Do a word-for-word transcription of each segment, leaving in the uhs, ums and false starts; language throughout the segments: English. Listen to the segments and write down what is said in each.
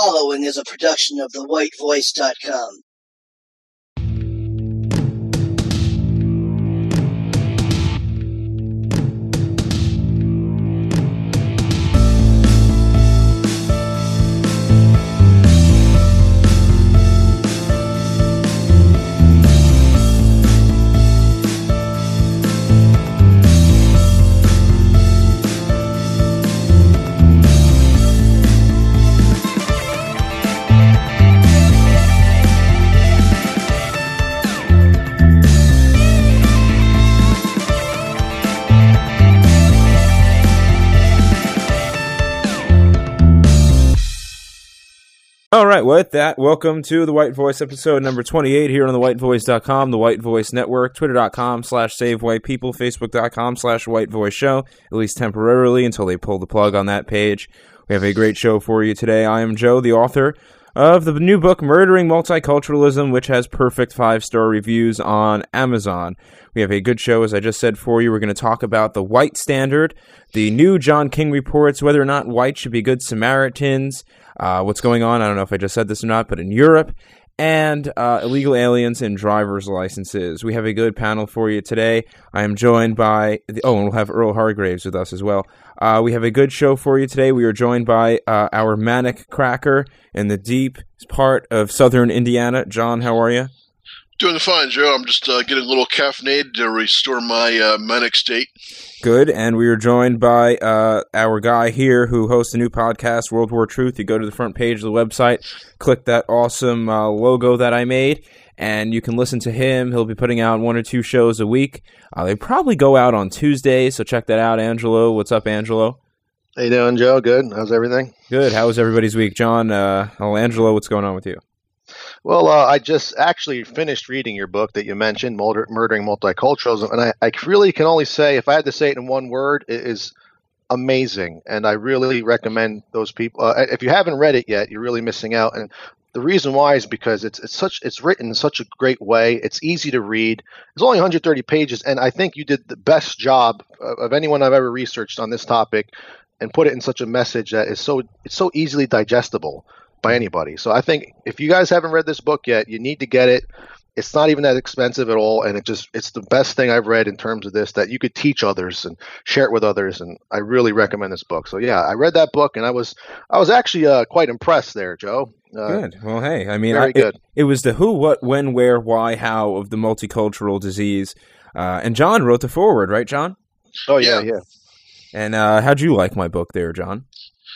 following is a production of the white voice dot com. All right, with that, welcome to the White Voice episode number twenty-eight here on the white voice dot com, the White Voice Network, twitter dot com slash save white people, facebook dot com slash white voice show, at least temporarily until they pull the plug on that page. We have a great show for you today. I am Joe, the author of the new book, Murdering Multiculturalism, which has perfect five-star reviews on Amazon. We have a good show, as I just said, for you. We're going to talk about the white standard, the new John King reports, whether or not whites should be good Samaritans, uh, what's going on, I don't know if I just said this or not, but in Europe, and uh, illegal aliens and driver's licenses. We have a good panel for you today. I am joined by, the, oh, and we'll have Earl Hargraves with us as well. Uh, we have a good show for you today. We are joined by uh, our manic cracker in the deep part of southern Indiana. John, how are you? Doing fine, Joe. I'm just uh, getting a little caffeinated to restore my uh, manic state. Good, and we are joined by uh, our guy here who hosts a new podcast, World War Truth. You go to the front page of the website, click that awesome uh, logo that I made, and you can listen to him. He'll be putting out one or two shows a week. Uh, they probably go out on Tuesdays, so check that out. Angelo, what's up, Angelo? How you doing, Joe? Good. How's everything? Good. How was everybody's week? John, uh, oh, Angelo, what's going on with you? Well, uh, I just actually finished reading your book that you mentioned, Murder- Murdering Multiculturalism, and I, I really can only say, if I had to say it in one word, it is amazing, and I really recommend those people. Uh, if you haven't read it yet, you're really missing out, and the reason why is because it's it's such it's written in such a great way. It's easy to read. It's only one hundred thirty pages, and I think you did the best job of, of anyone I've ever researched on this topic, and put it in such a message that is so it's so easily digestible by anybody. So I think if you guys haven't read this book yet, you need to get it. It's not even that expensive at all, and it just it's the best thing I've read in terms of this that you could teach others and share it with others, and I really recommend this book. So yeah, I read that book, and I was I was actually uh, quite impressed there, Joe. Uh, good. Well, hey, I mean, very I, good. It, it was the who, what, when, where, why, how of the multicultural disease, uh, and John wrote the foreword, right, John? Oh yeah, Yeah. yeah. And uh, how'd you like my book there, John?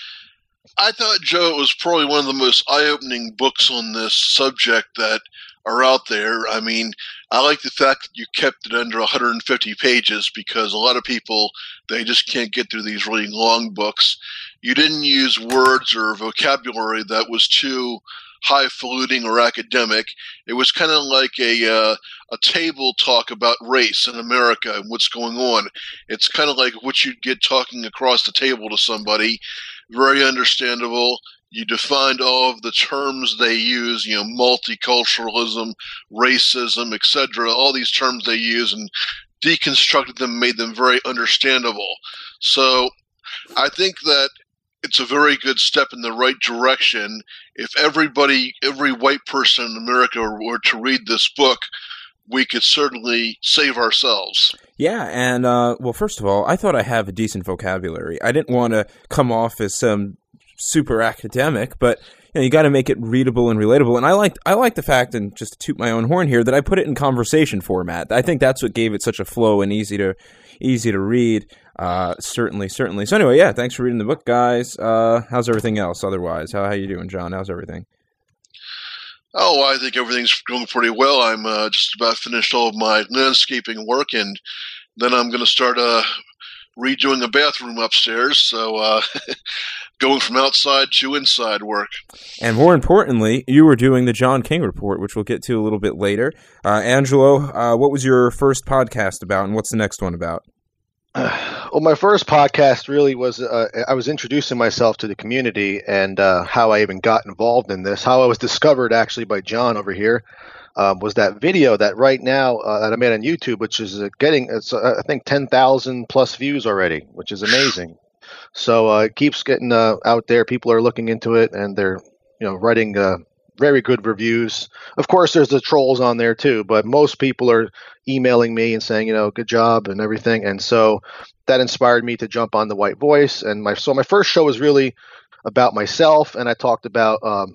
I thought, Joe, it was probably one of the most eye-opening books on this subject that are out there. I mean, I like the fact that you kept it under one hundred fifty pages because a lot of people, they just can't get through these really long books. You didn't use words or vocabulary that was too highfalutin or academic. It was kind of like a uh, a table talk about race in America and what's going on. It's kind of like what you'd get talking across the table to somebody. Very understandable. You defined all of the terms they use, you know, multiculturalism, racism, et cetera, all these terms they use, and deconstructed them, made them very understandable. So I think that it's a very good step in the right direction. If everybody, every white person in America were to read this book, we could certainly save ourselves. Yeah, and, uh, well, first of all, I thought I have a decent vocabulary. I didn't want to come off as some super academic, but you know, you got to make it readable and relatable. And I like I like the fact, and just to toot my own horn here, that I put it in conversation format. I think that's what gave it such a flow and easy to easy to read. Uh, certainly, certainly. So anyway, yeah, thanks for reading the book, guys. Uh, how's everything else otherwise? How how you doing, John? How's everything? Oh, I think everything's going pretty well. I'm uh, just about finished all of my landscaping work, and then I'm going to start uh, redoing a bathroom upstairs. So uh, going from outside to inside work. And more importantly, you were doing the John King report, which we'll get to a little bit later. Uh, Angelo, uh, what was your first podcast about, and what's the next one about? Uh, well, my first podcast really was uh, I was introducing myself to the community and uh, how I even got involved in this. How I was discovered actually by John over here um, was that video that right now uh, that I made on YouTube, which is uh, getting it's uh, I think ten thousand plus views already, which is amazing. So uh, it keeps getting uh, out there. People are looking into it, and they're you know, writing uh, very good reviews. Of course, there's the trolls on there too, but most people are emailing me and saying, you know, good job and everything. And so that inspired me to jump on the White Voice. And my so my first show was really about myself, and I talked about um,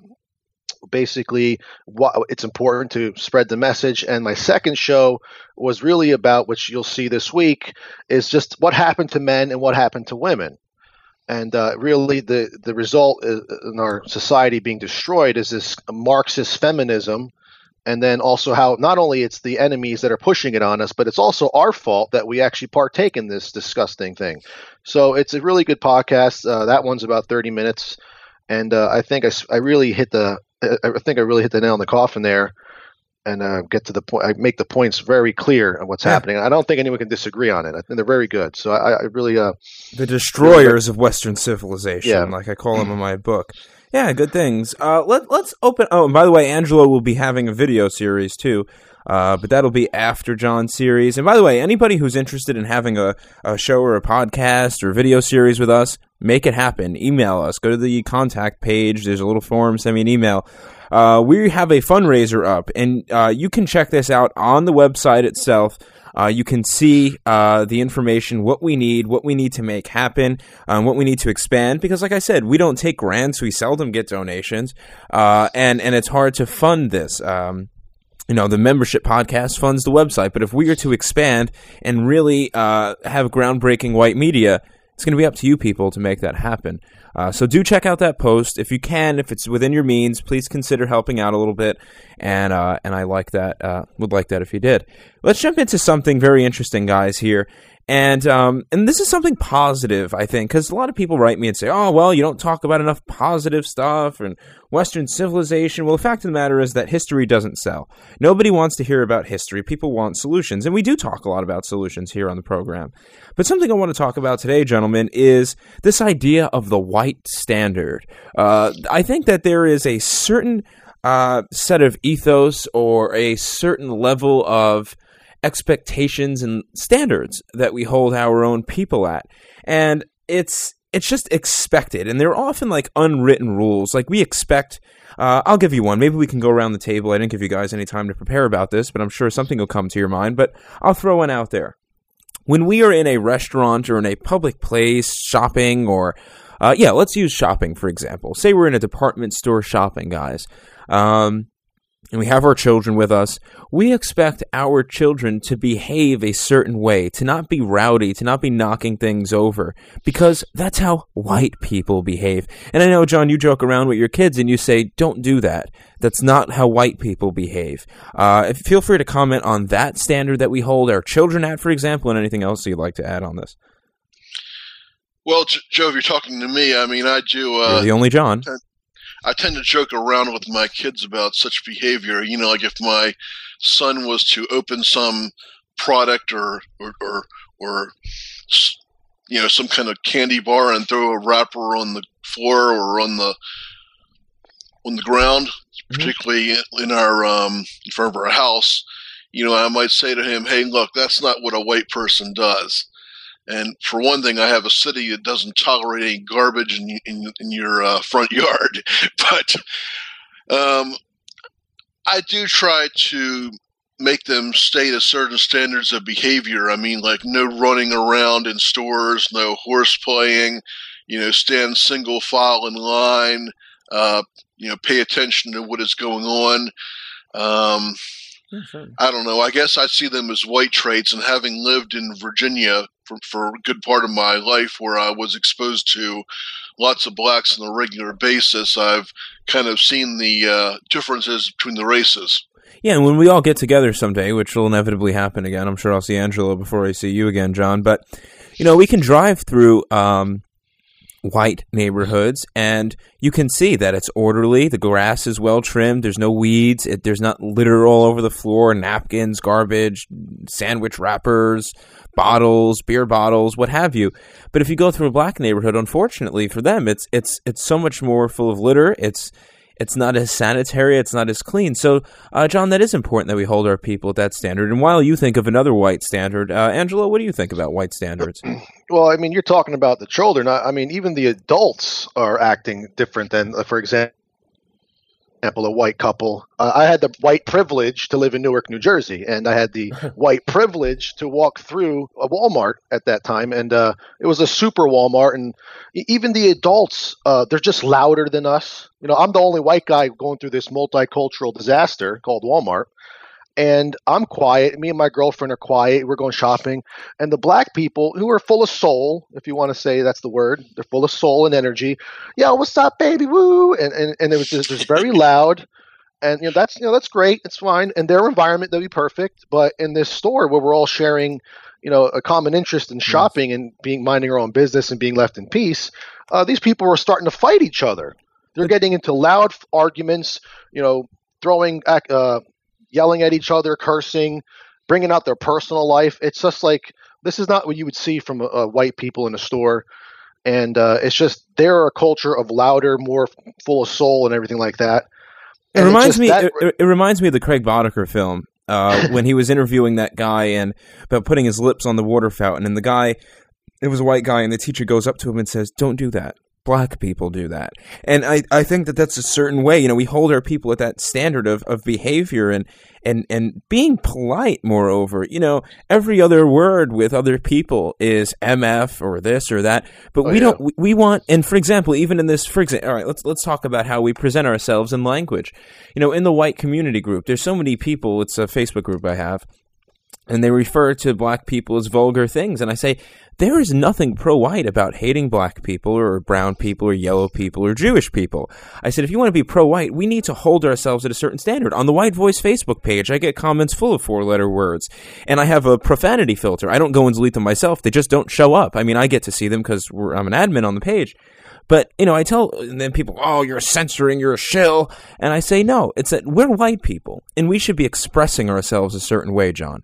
basically what it's important to spread the message. And my second show was really about, which you'll see this week, is just what happened to men and what happened to women. And uh, really, the, the result is, in our society being destroyed is this Marxist feminism, and then also how not only it's the enemies that are pushing it on us, but it's also our fault that we actually partake in this disgusting thing. So it's a really good podcast. Uh, that one's about thirty minutes, and uh, I think I, I really hit the I think I really hit the nail in the coffin there. And uh, get to the point. I make the points very clear of what's yeah. happening. I don't think anyone can disagree on it. I think they're very good. So I, I really uh, the destroyers really, of Western civilization, yeah. like I call them in my book. Yeah, good things. Uh, let let's open. Oh, and by the way, Angelo will be having a video series too, uh, but that'll be after John's series. And by the way, anybody who's interested in having a, a show or a podcast or a video series with us, make it happen. Email us. Go to the contact page. There's a little form. Send me an email. Uh, we have a fundraiser up, and uh, you can check this out on the website itself. Uh, you can see uh, the information, what we need, what we need to make happen, um, what we need to expand. Because, like I said, we don't take grants. We seldom get donations, uh, and, and it's hard to fund this. Um, you know, the membership podcast funds the website. But if we are to expand and really uh, have groundbreaking white media, it's going to be up to you people to make that happen. Uh, so do check out that post. If you can, if it's within your means, please consider helping out a little bit. And uh, and I like that. Uh, would like that if you did. Let's jump into something very interesting, guys, here. And um, and this is something positive, I think, because a lot of people write me and say, oh, well, you don't talk about enough positive stuff and Western civilization. Well, the fact of the matter is that history doesn't sell. Nobody wants to hear about history. People want solutions. And we do talk a lot about solutions here on the program. But something I want to talk about today, gentlemen, is this idea of the white standard. Uh, I think that there is a certain uh, set of ethos or a certain level of expectations and standards that we hold our own people at. And it's it's just expected. And they're often like unwritten rules. Like we expect, uh, I'll give you one. Maybe we can go around the table. I didn't give you guys any time to prepare about this, but I'm sure something will come to your mind. But I'll throw one out there. When we are in a restaurant or in a public place, shopping or, uh, yeah, let's use shopping, for example. Say we're in a department store shopping, guys. Um... and we have our children with us, we expect our children to behave a certain way, to not be rowdy, to not be knocking things over, because that's how white people behave. And I know, John, you joke around with your kids and you say, don't do that. That's not how white people behave. Uh, feel free to comment on that standard that we hold our children at, for example, and anything else you'd like to add on this. Well, Joe, if you're talking to me, I mean, I do... Uh, You're the only John. I tend to joke around with my kids about such behavior. You know, like if my son was to open some product or, or, or, or, you know, some kind of candy bar and throw a wrapper on the floor or on the, on the ground, mm-hmm. particularly in our, um, in front of our house, you know, I might say to him, hey, look, that's not what a white person does. And for one thing, I have a city that doesn't tolerate any garbage in, in, in your uh, front yard. But um, I do try to make them stay to certain standards of behavior. I mean, like no running around in stores, no horse playing, you know, stand single file in line, uh, you know, pay attention to what is going on. Um, mm-hmm. I don't know. I guess I see them as white traits, and having lived in Virginia for, for a good part of my life where I was exposed to lots of blacks on a regular basis, I've kind of seen the uh, differences between the races. Yeah, and when we all get together someday, which will inevitably happen again, I'm sure I'll see Angelo before I see you again, John, but, you know, we can drive through um, white neighborhoods, and you can see that it's orderly, the grass is well trimmed, there's no weeds, it, there's not litter all over the floor, napkins, garbage, sandwich wrappers, bottles, beer bottles, what have you. But if you go through a black neighborhood, unfortunately for them, it's it's it's so much more full of litter. It's it's not as sanitary. It's not as clean. So, uh, John, that is important that we hold our people at that standard. And while you think of another white standard, uh, Angelo, what do you think about white standards? Well, I mean, you're talking about the children. I, I mean, even the adults are acting different than, uh, for example, example, a white couple. Uh, I had the white privilege to live in Newark, New Jersey, and I had the white privilege to walk through a Walmart at that time, and uh, it was a super Walmart, and even the adults, uh, they're just louder than us. You know, I'm the only white guy going through this multicultural disaster called Walmart. And I'm quiet. Me and my girlfriend are quiet. We're going shopping. And the black people, who are full of soul, if you want to say that's the word, they're full of soul and energy. Yo, what's up, baby? Woo! And and, and it was just, just very loud. And you know that's you know that's great. It's fine. In their environment, they'll be perfect. But in this store where we're all sharing, you know, a common interest in shopping and being minding our own business and being left in peace, uh, these people were starting to fight each other. They're getting into loud arguments. You know, throwing. Uh, yelling at each other, cursing, bringing out their personal life. It's just like, this is not what you would see from uh, white people in a store. And uh, it's just, they're a culture of louder, more full of soul and everything like that. It And reminds just me. that- It, it reminds me of the Craig Boddicker film uh, when he was interviewing that guy and about putting his lips on the water fountain. And the guy, it was a white guy, and the teacher goes up to him and says, "Don't do that. Black people do that." And I, I think that that's a certain way. You know, we hold our people at that standard of, of behavior and, and, and being polite, moreover. You know, every other word with other people is M F or this or that. But Oh, we yeah. don't, we, we want, and for example, even in this, for example, all right, let's, let's talk about how we present ourselves in language. You know, in the white community group, there's so many people, it's a Facebook group I have, and they refer to black people as vulgar things. And I say, there is nothing pro-white about hating black people or brown people or yellow people or Jewish people. I said, if you want to be pro-white, we need to hold ourselves at a certain standard. On the White Voice Facebook page, I get comments full of four-letter words. And I have a profanity filter. I don't go and delete them myself. They just don't show up. I mean, I get to see them because I'm an admin on the page. But, you know, I tell, and then people, oh, you're censoring, you're a shill. And I say, no, it's that we're white people, and we should be expressing ourselves a certain way, John.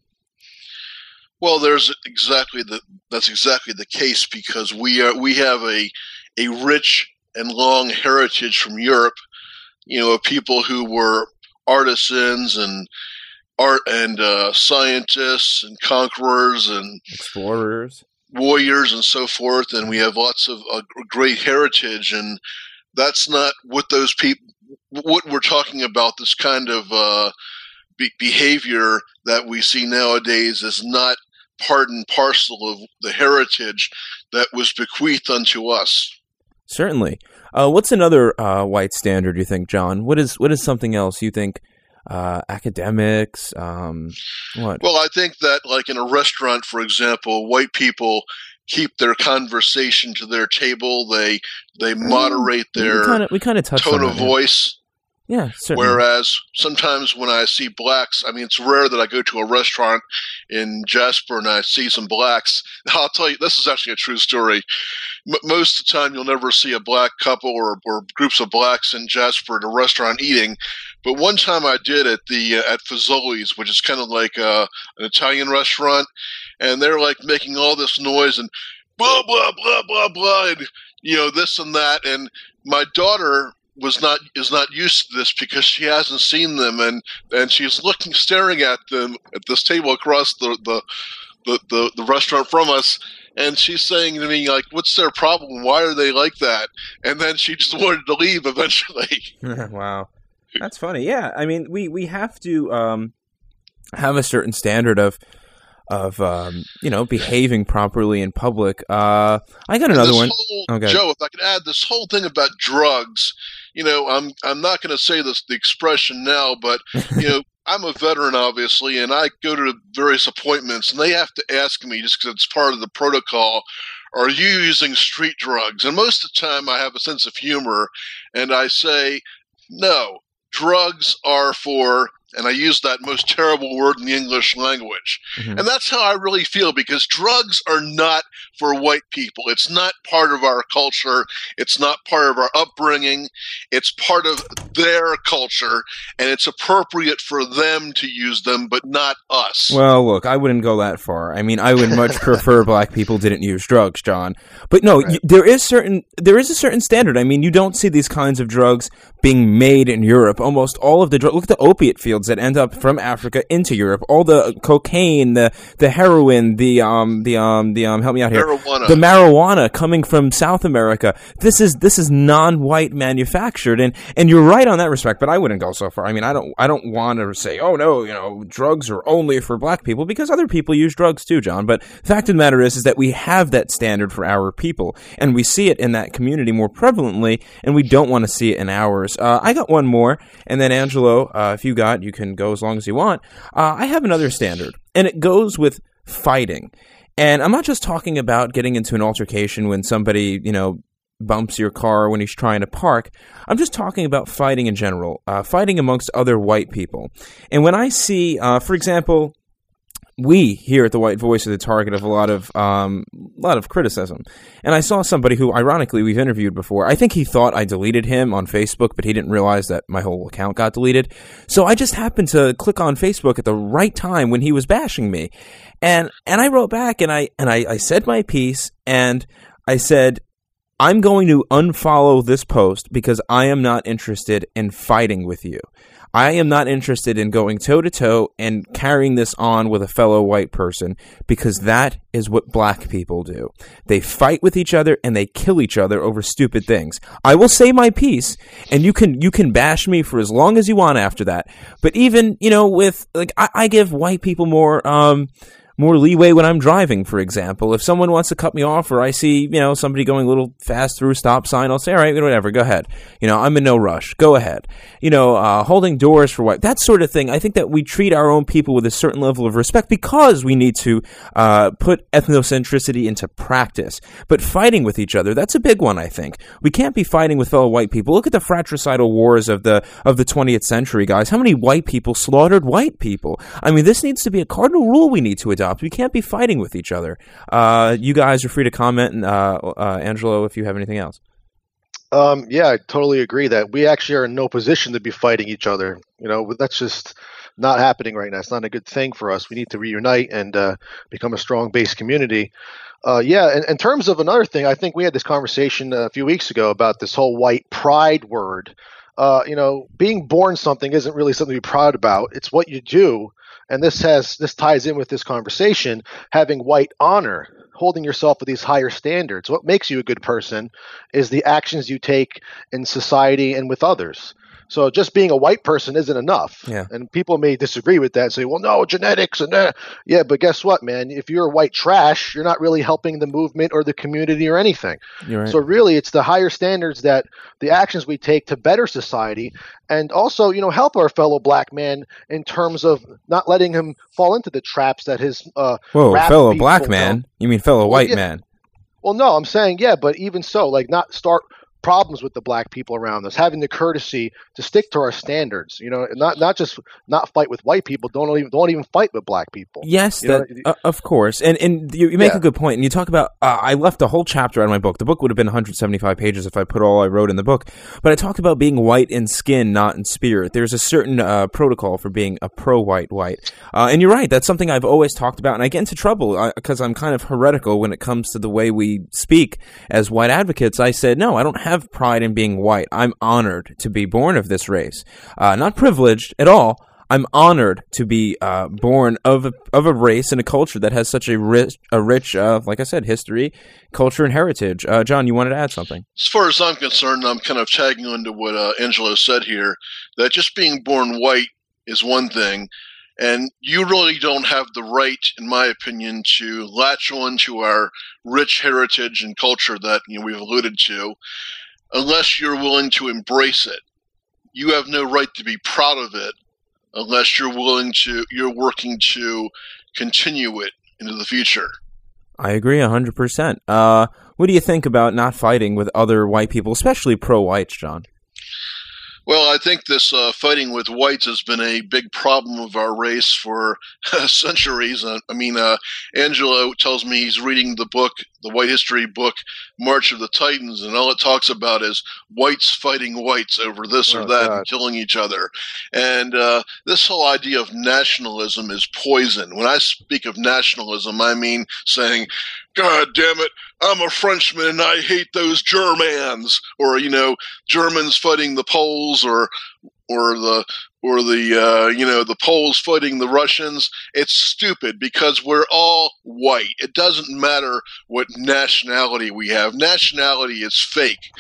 Well, there's exactly the that's exactly the case because we are we have a a rich and long heritage from Europe, you know, of people who were artisans and art and uh, scientists and conquerors and Explorers. warriors and so forth, and we have lots of uh, great heritage, and that's not what those people. What we're talking about, this kind of uh, be- behavior that we see nowadays, is not part and parcel of the heritage that was bequeathed unto us. Certainly. Uh, what's another uh, white standard you think, John? What is what is something else you think? Uh, academics. Um, what? Well, I think that, like in a restaurant, for example, white people keep their conversation to their table. They they moderate their we kind of we kind of touched tone on of that, yeah. voice. Yeah, certainly. Whereas sometimes when I see blacks, I mean, it's rare that I go to a restaurant in Jasper and I see some blacks. I'll tell you, this is actually a true story. M- most of the time, you'll never see a black couple or, or groups of blacks in Jasper at a restaurant eating. But one time I did at the uh, at Fazoli's, which is kind of like uh, an Italian restaurant, and they're like making all this noise and blah blah blah blah blah, and you know this and that. And my daughter was not is not used to this because she hasn't seen them, and, and she's looking staring at them at this table across the the, the, the the restaurant from us, and she's saying to me like, "What's their problem? Why are they like that?" And then she just wanted to leave eventually. Wow, that's funny. Yeah, I mean, we we have to um, have a certain standard of of um, you know, behaving properly in public. Uh, I got another this one. Whole, Okay. Joe, if I could add this whole thing about drugs, you know, I'm I'm not going to say this the expression now, but you know, I'm a veteran, obviously, and I go to various appointments, and they have to ask me just because it's part of the protocol. Are you using street drugs? And most of the time, I have a sense of humor, and I say, no, drugs are for. And I use that most terrible word in the English language. Mhm. And that's how I really feel, because drugs are not for white people. It's not part of our culture. It's not part of our upbringing. It's part of their culture, and it's appropriate for them to use them, but not us. Well, look, I wouldn't go that far. I mean, I would much prefer black people didn't use drugs, John. But no, Right. y- there is certain there is a certain standard. I mean, you don't see these kinds of drugs being made in Europe. Almost all of the drugs, look at the opiate fields that end up from Africa into Europe. All the cocaine, the the heroin, the um the um the um help me out here. Marijuana. The marijuana coming from South America. This is this is non-white manufactured, and and you're right right on that respect, but I wouldn't go so far. I mean, I don't I don't want to say, oh, no, you know, drugs are only for black people, because other people use drugs too, John. But the fact of the matter is, is that we have that standard for our people, and we see it in that community more prevalently, and we don't want to see it in ours. Uh, I got one more, and then Angelo, uh, if you got, you can go as long as you want. Uh, I have another standard, and it goes with fighting. And I'm not just talking about getting into an altercation when somebody, you know, bumps your car when he's trying to park. I'm just talking about fighting in general, uh, fighting amongst other white people. And when I see, uh, for example, we here at the White Voice are the target of a lot of um, a lot of criticism. And I saw somebody who, ironically, we've interviewed before. I think he thought I deleted him on Facebook, but he didn't realize that my whole account got deleted. So I just happened to click on Facebook at the right time when he was bashing me. And and I wrote back, and I and I, I said my piece, and I said, I'm going to unfollow this post because I am not interested in fighting with you. I am not interested in going toe-to-toe and carrying this on with a fellow white person, because that is what black people do. They fight with each other and they kill each other over stupid things. I will say my piece, and you can you can bash me for as long as you want after that. But even, you know, with, like, I, I give white people more... um. more leeway when I'm driving, for example. If someone wants to cut me off, or I see, you know, somebody going a little fast through a stop sign, I'll say, all right, whatever, go ahead. You know, I'm in no rush. Go ahead. You know, uh, holding doors for white, that sort of thing. I think that we treat our own people with a certain level of respect because we need to uh, put ethnocentricity into practice. But fighting with each other, that's a big one, I think. We can't be fighting with fellow white people. Look at the fratricidal wars of the of the twentieth century, guys. How many white people slaughtered white people? I mean, this needs to be a cardinal rule we need to adopt. We can't be fighting with each other. Uh, you guys are free to comment, and uh, uh, Angelo, if you have anything else. Um, yeah, I totally agree that we actually are in no position to be fighting each other. You know, that's just not happening right now. It's not a good thing for us. We need to reunite and uh, become a strong base community. Uh, yeah, and in terms of another thing, I think we had this conversation a few weeks ago about this whole white pride word. Uh, you know, being born something isn't really something to be proud about. It's what you do. And this has this ties in with this conversation, having white honor, holding yourself to these higher standards. What makes you a good person is the actions you take in society and with others. So just being a white person isn't enough. Yeah. And people may disagree with that and say, well, no, genetics and that. Yeah, but guess what, man? If you're white trash, you're not really helping the movement or the community or anything. You're right. So really, it's the higher standards, that the actions we take to better society, and also, you know, help our fellow black man in terms of not letting him fall into the traps that his uh Whoa, fellow black man? Know. You mean fellow well, white yeah. man? Well, no, I'm saying, yeah, but even so, like, not start problems with the black people around us, having the courtesy to stick to our standards, you know, not not just not fight with white people, don't even don't even fight with black people. Yes, you that, uh, of course. And and you, you make yeah. a good point. And you talk about, uh, I left a whole chapter out of my book. The book would have been one hundred seventy-five pages if I put all I wrote in the book. But I talked about being white in skin, not in spirit. There's a certain uh, protocol for being a pro-white white. Uh, and you're right. That's something I've always talked about. And I get into trouble because uh, I'm kind of heretical when it comes to the way we speak as white advocates. I said, no, I don't have pride in being white. I'm honored to be born of this race. Uh, not privileged at all. I'm honored to be uh, born of a, of a race and a culture that has such a rich, a rich, uh, like I said, history, culture, and heritage. Uh, John, you wanted to add something? As far as I'm concerned, I'm kind of tagging on to what uh, Angelo said here, that just being born white is one thing, and you really don't have the right, in my opinion, to latch on to our rich heritage and culture that, you know, we've alluded to, unless you're willing to embrace it. You have no right to be proud of it unless you're willing to, you're working to continue it into the future. I agree one hundred percent. Uh, what do you think about not fighting with other white people, especially pro-whites, John? Well, I think this uh, fighting with whites has been a big problem of our race for uh, centuries. I, I mean, uh, Angelo tells me he's reading the book, the white history book, March of the Titans, and all it talks about is whites fighting whites over this or oh, that God. and killing each other. And uh, this whole idea of nationalism is poison. When I speak of nationalism, I mean saying, God damn it, I'm a Frenchman and I hate those Germans, or, you know, Germans fighting the Poles, or or the or the uh, you know, the Poles fighting the Russians. It's stupid because we're all white. It doesn't matter what nationality we have. Nationality is fake.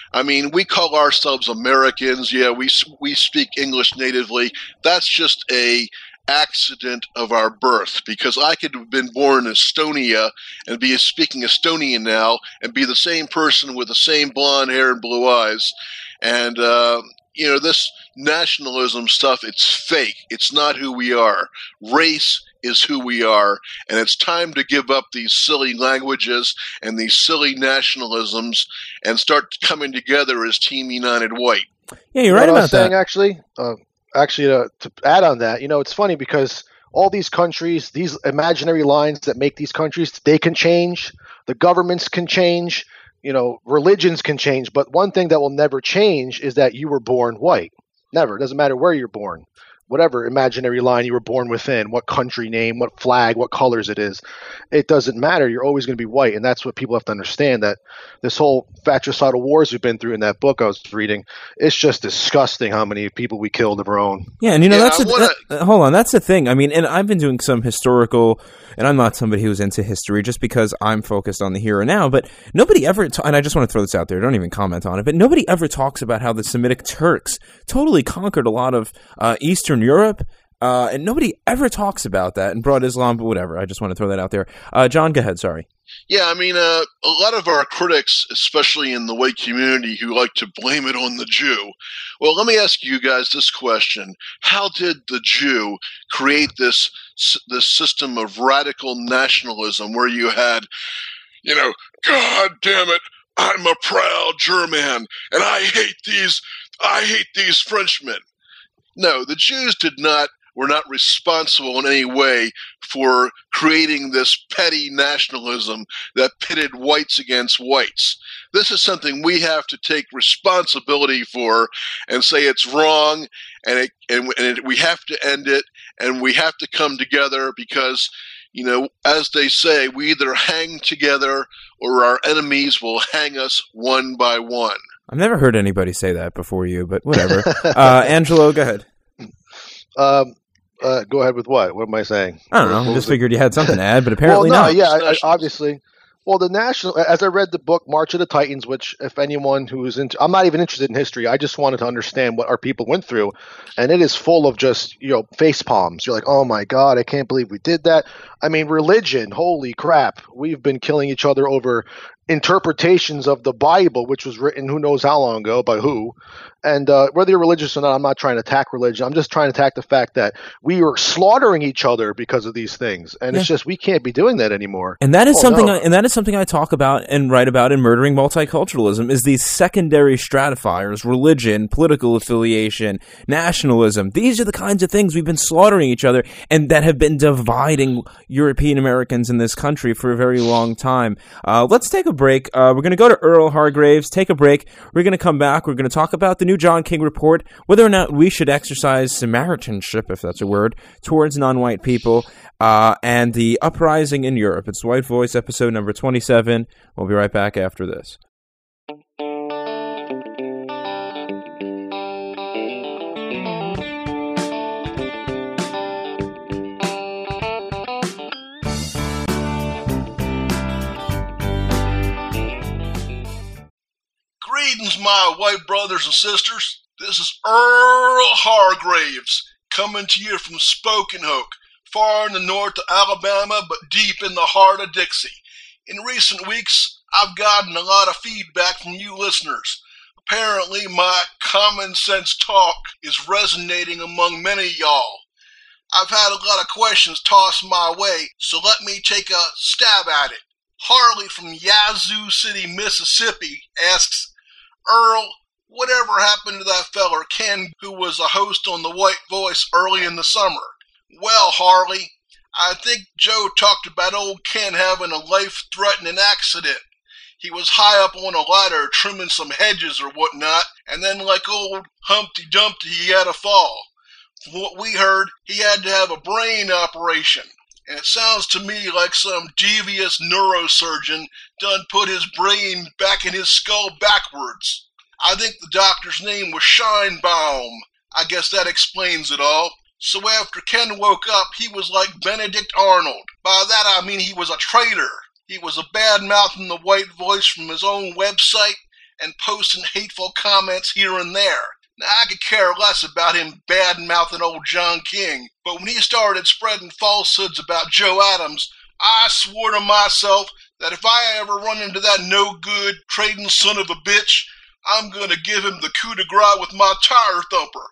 I mean, we call ourselves Americans. Yeah, we we speak English natively. That's just a accident of our birth, because I could have been born in Estonia and be speaking Estonian now and be the same person with the same blonde hair and blue eyes. And, uh, you know, this nationalism stuff, it's fake. It's not who we are. Race is who we are, and it's time to give up these silly languages and these silly nationalisms and start coming together as Team United White. Yeah, you're right you know about what I was saying, that. Actually, uh, actually, uh, to add on that, you know, it's funny because all these countries, these imaginary lines that make these countries, they can change. The governments can change. You know, religions can change. But one thing that will never change is that you were born white. Never. It doesn't matter where you're born. Whatever imaginary line you were born within, what country name, what flag, what colors it is, it doesn't matter. You're always going to be white. And that's what people have to understand, that this whole fratricidal wars we've been through in that book I was reading, it's just disgusting how many people we killed of our own. Yeah, and you know, Yeah, that's I a, wanna- that, hold on, that's the thing. I mean, and I've been doing some historical, and I'm not somebody who's into history just because I'm focused on the here and now, but nobody ever, ta- and I just want to throw this out there, don't even comment on it, but nobody ever talks about how the Semitic Turks totally conquered a lot of uh, Eastern Europe. Uh, and nobody ever talks about that and brought Islam, but whatever. I just want to throw that out there. Uh, John, go ahead. Sorry. Yeah, I mean, uh, a lot of our critics, especially in the white community, who like to blame it on the Jew. Well, let me ask you guys this question. How did the Jew create this this system of radical nationalism where you had, you know, God damn it, I'm a proud German, and I hate these, I hate these Frenchmen. No, the Jews did not were not responsible in any way for creating this petty nationalism that pitted whites against whites. This is something we have to take responsibility for and say it's wrong, and it, and, and it, we have to end it, and we have to come together because, you know, as they say, we either hang together or our enemies will hang us one by one. I've never heard anybody say that before you, but whatever. uh, Angelo, go ahead. Um, uh, go ahead with what? What am I saying? I don't know. I What just was it? figured you had something to add, but apparently well, no, not. yeah, I, I, Nationals. obviously. Well, the national, as I read the book March of the Titans, which if anyone who's into, I'm not even interested in history. I just wanted to understand what our people went through, and it is full of just, you know, face palms. You're like, oh my God, I can't believe we did that. I mean, religion, holy crap. We've been killing each other over interpretations of the Bible, which was written who knows how long ago by who. And uh, whether you're religious or not, I'm not trying to attack religion. I'm just trying to attack the fact that we are slaughtering each other because of these things, and Yeah. it's just we can't be doing that anymore. And that is Oh, something, no. I, and that is something I talk about and write about in Murdering Multiculturalism. Is these secondary stratifiers: religion, political affiliation, nationalism. These are the kinds of things we've been slaughtering each other, and that have been dividing European Americans in this country for a very long time. Uh, let's take a break. Uh, we're going to go to Earl Hargraves. Take a break. We're going to come back. We're going to talk about the new John King report, whether or not we should exercise Samaritanship, if that's a word, towards non-white people, uh, and the uprising in Europe. It's White Voice, episode number twenty-seven. We'll be right back after this. Greetings, my white brothers and sisters. This is Earl Hargraves coming to you from Spoken Hoke, far in the north of Alabama, but deep in the heart of Dixie. In recent weeks, I've gotten a lot of feedback from you listeners. Apparently, my common sense talk is resonating among many of y'all. I've had a lot of questions tossed my way, so let me take a stab at it. Harley from Yazoo City, Mississippi asks, Earl, whatever happened to that feller Ken who was a host on The White Voice early in the summer? Well, Harley, I think Joe talked about old Ken having a life-threatening accident. He was high up on a ladder trimming some hedges or whatnot, and then like old Humpty Dumpty he had a fall. From what we heard, he had to have a brain operation. And it sounds to me like some devious neurosurgeon done put his brain back in his skull backwards. I think the doctor's name was Shinebaum. I guess that explains it all. So after Ken woke up, he was like Benedict Arnold. By that I mean he was a traitor. He was a bad-mouthing the White Voice from his own website, and posting hateful comments here and there. Now, I could care less about him bad-mouthing old John King, but when he started spreading falsehoods about Joe Adams, I swore to myself that if I ever run into that no-good, trading son of a bitch, I'm going to give him the coup de grace with my tire thumper.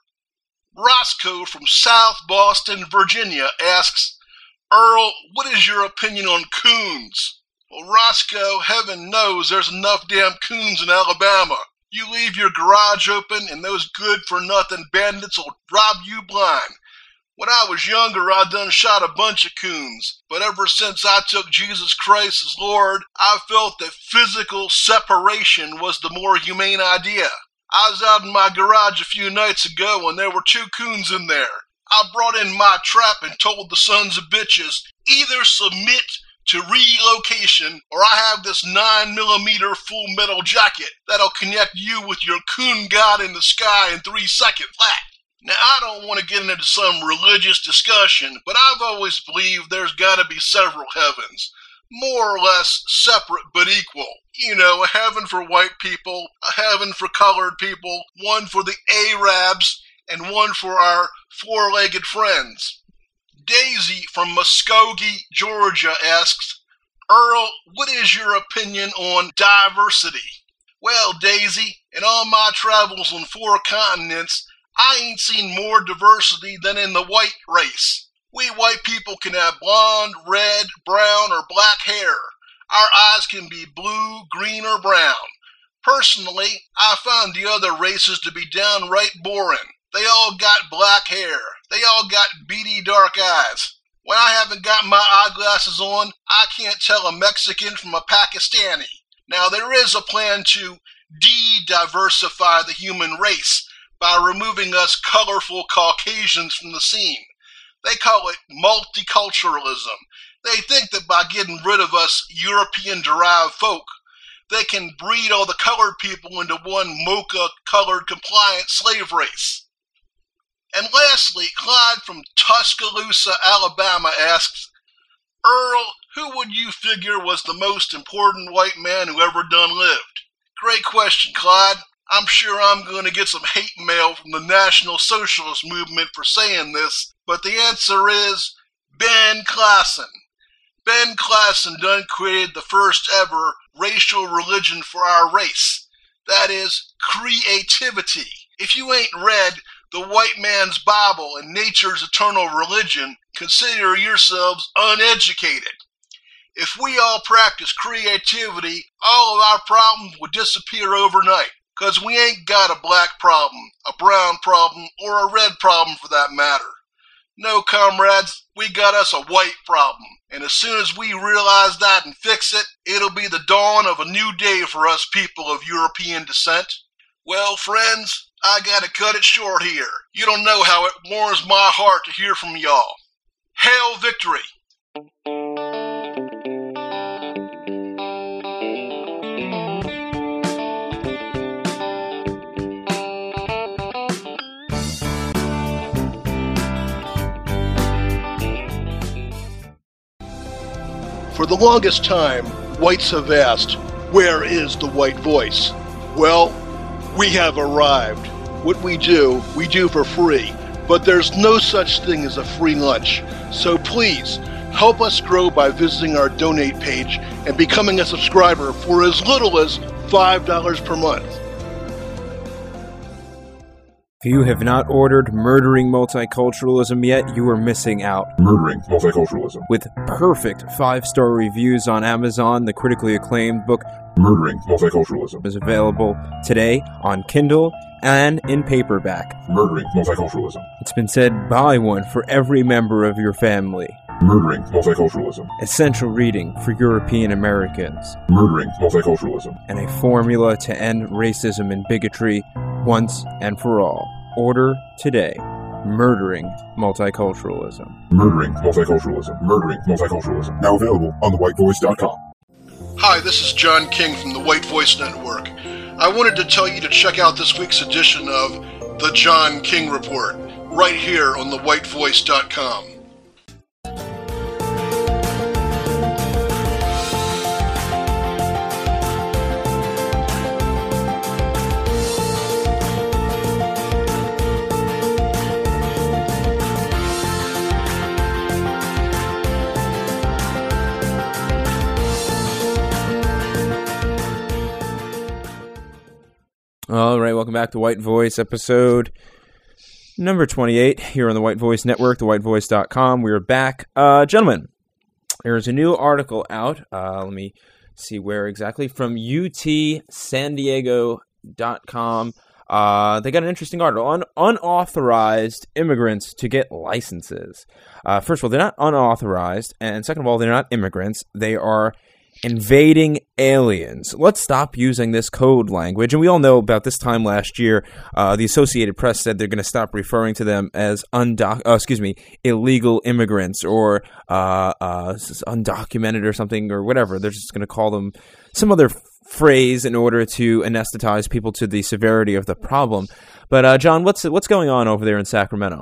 Roscoe from South Boston, Virginia asks, Earl, what is your opinion on coons? Well, Roscoe, heaven knows there's enough damn coons in Alabama. You leave your garage open and those good-for-nothing bandits will rob you blind. When I was younger, I done shot a bunch of coons, but ever since I took Jesus Christ as Lord, I felt that physical separation was the more humane idea. I was out in my garage a few nights ago and there were two coons in there. I brought in my trap and told the sons of bitches, either submit to relocation or I have this nine millimeter full metal jacket that'll connect you with your coon god in the sky in three seconds flat. Now, I don't want to get into some religious discussion, but I've always believed there's got to be several heavens, more or less separate but equal. You know, a heaven for white people, a heaven for colored people, one for the Arabs, and one for our four-legged friends. Daisy from Muskogee, Georgia asks, Earl, what is your opinion on diversity? Well, Daisy, in all my travels on four continents, I ain't seen more diversity than in the white race. We white people can have blonde, red, brown, or black hair. Our eyes can be blue, green, or brown. Personally, I find the other races to be downright boring. They all got black hair. They all got beady dark eyes. When I haven't got my eyeglasses on, I can't tell a Mexican from a Pakistani. Now, there is a plan to de-diversify the human race by removing us colorful Caucasians from the scene. They call it multiculturalism. They think that by getting rid of us European-derived folk, they can breed all the colored people into one mocha-colored compliant slave race. And lastly, Clyde from Tuscaloosa, Alabama asks, Earl, who would you figure was the most important white man who ever done lived? Great question, Clyde. I'm sure I'm going to get some hate mail from the National Socialist Movement for saying this, but the answer is Ben Klassen. Ben Klassen done created the first ever racial religion for our race. That is, creativity. If you ain't read The White Man's Bible and Nature's Eternal Religion, consider yourselves uneducated. If we all practice creativity, all of our problems would disappear overnight. Because we ain't got a black problem, a brown problem, or a red problem for that matter. No, comrades, we got us a white problem. And as soon as we realize that and fix it, it'll be the dawn of a new day for us people of European descent. Well, friends, I gotta cut it short here. You don't know how it warms my heart to hear from y'all. Hail victory! For the longest time, whites have asked, where is the white voice? Well, we have arrived. What we do, we do for free, but there's no such thing as a free lunch. So please, help us grow by visiting our donate page and becoming a subscriber for as little as five dollars per month. If you have not ordered Murdering Multiculturalism yet, you are missing out. Murdering Multiculturalism. With perfect five-star reviews on Amazon, the critically acclaimed book Murdering Multiculturalism is available today on Kindle and in paperback. Murdering Multiculturalism. It's been said, buy one for every member of your family. Murdering Multiculturalism. Essential reading for European Americans. Murdering Multiculturalism. And a formula to end racism and bigotry once and for all. Order today. Murdering Multiculturalism. Murdering Multiculturalism. Murdering Multiculturalism. Now available on the white voice dot com. Hi, this is John King from the White Voice Network. I wanted to tell you to check out this week's edition of The John King Report, right here on the white voice dot com. Welcome back to White Voice, episode number twenty-eight, here on the White Voice Network, the white voice dot com. We're back. Uh, gentlemen, there's a new article out. Uh, let me see where exactly. From U T San Diego dot com. Uh, they got an interesting article on unauthorized immigrants to get licenses. Uh, first of all, they're not unauthorized, and second of all, they're not immigrants. They are invading aliens. Let's stop using this code language. And we all know about this time last year, uh, the Associated Press said they're going to stop referring to them as undoc- uh, excuse me, illegal immigrants or uh, uh, undocumented or something or whatever. They're just going to call them some other phrase in order to anesthetize people to the severity of the problem. But uh, John, what's what's going on over there in Sacramento?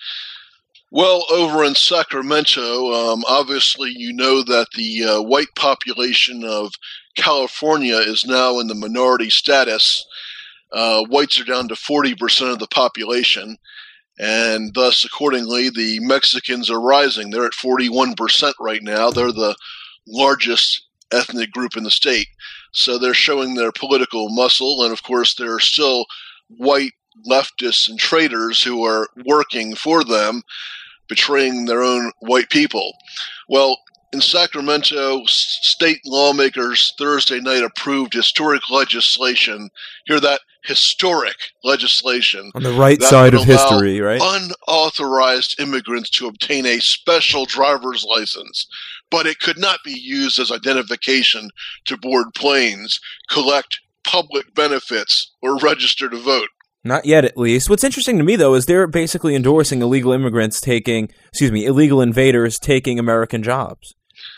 Well, over in Sacramento, um, obviously you know that the uh, white population of California is now in the minority status. Uh, whites are down to forty percent of the population, and thus, accordingly, the Mexicans are rising. They're at forty-one percent right now. They're the largest ethnic group in the state. So they're showing their political muscle, and of course there are still white leftists and traitors who are working for them, betraying their own white people. Well, in Sacramento, state lawmakers Thursday night approved historic legislation. Hear that? Historic legislation. On the right side of history, right? Unauthorized immigrants to obtain a special driver's license, but it could not be used as identification to board planes, collect public benefits, or register to vote. Not yet, at least. What's interesting to me, though, is they're basically endorsing illegal immigrants taking, excuse me, illegal invaders taking American jobs.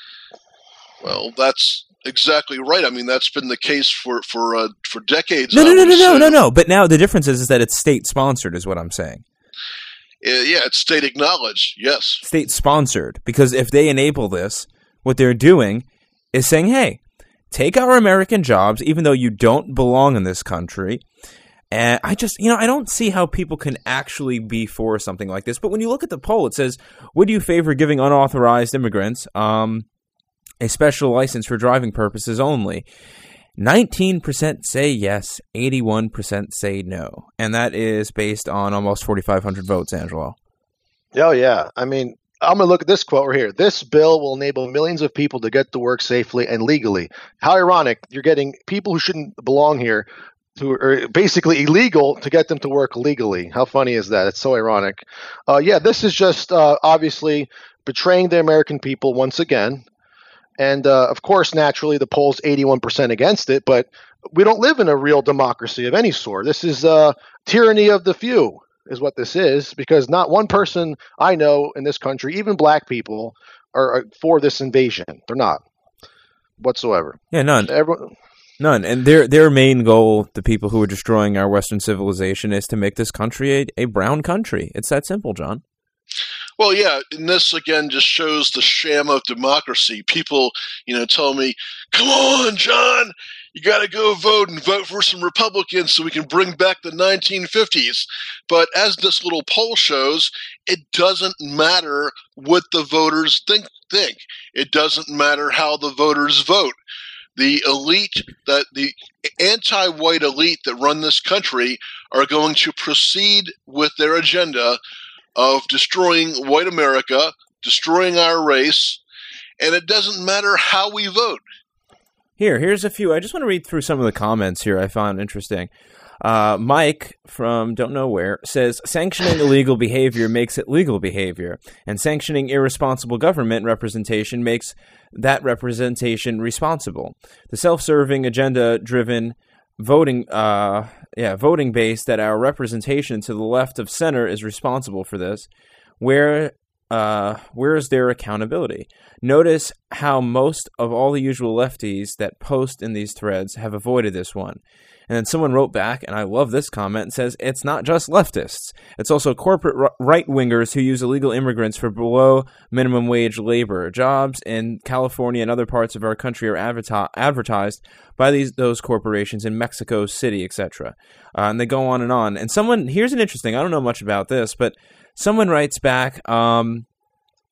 Well, that's exactly right. I mean, that's been the case for for uh, for decades. No, no, no, no, no, no, no. But now the difference is, is that it's state-sponsored, is what I'm saying. Uh, yeah, it's state-acknowledged, yes. State-sponsored, because if they enable this, what they're doing is saying, hey, take our American jobs, even though you don't belong in this country. And I just, you know, I don't see how people can actually be for something like this. But when you look at the poll, it says, would you favor giving unauthorized immigrants um, a special license for driving purposes only? nineteen percent say yes, eighty-one percent say no. And that is based on almost forty-five hundred votes, Angelo. Oh, yeah. I mean, I'm going to look at this quote right here. This bill will enable millions of people to get to work safely and legally. How ironic. You're getting people who shouldn't belong here, who are basically illegal, to get them to work legally. How funny is that? It's so ironic. Uh, yeah, this is just uh, obviously betraying the American people once again. And, uh, of course, naturally, the poll's eighty-one percent against it, but we don't live in a real democracy of any sort. This is uh, tyranny of the few is what this is, because not one person I know in this country, even black people, are, are for this invasion. They're not whatsoever. Yeah, none. Everyone... None. And their their main goal, the people who are destroying our Western civilization, is to make this country a, a brown country. It's that simple, John. Well, yeah, and this, again, just shows the sham of democracy. People, you know, tell me, come on, John, you got to go vote and vote for some Republicans so we can bring back the nineteen fifties. But as this little poll shows, it doesn't matter what the voters think. think. It doesn't matter how the voters vote. The elite, that the anti-white elite that run this country are going to proceed with their agenda of destroying white America, destroying our race, and it doesn't matter how we vote. Here, here's a few. I just want to read through some of the comments here I found interesting. Uh, Mike from Don't Know Where says, sanctioning illegal behavior makes it legal behavior, and sanctioning irresponsible government representation makes that representation responsible. The self-serving, agenda-driven voting uh, yeah, voting base that our representation to the left of center is responsible for this. Where uh, where is their accountability? Notice how most of all the usual lefties that post in these threads have avoided this one. And then someone wrote back, and I love this comment, and says, it's not just leftists. It's also corporate r- right-wingers who use illegal immigrants for below minimum wage labor. Jobs in California and other parts of our country are adverti- advertised by these those corporations in Mexico City, et cetera. Uh, and they go on and on. And someone, here's an interesting, I don't know much about this, but someone writes back, um,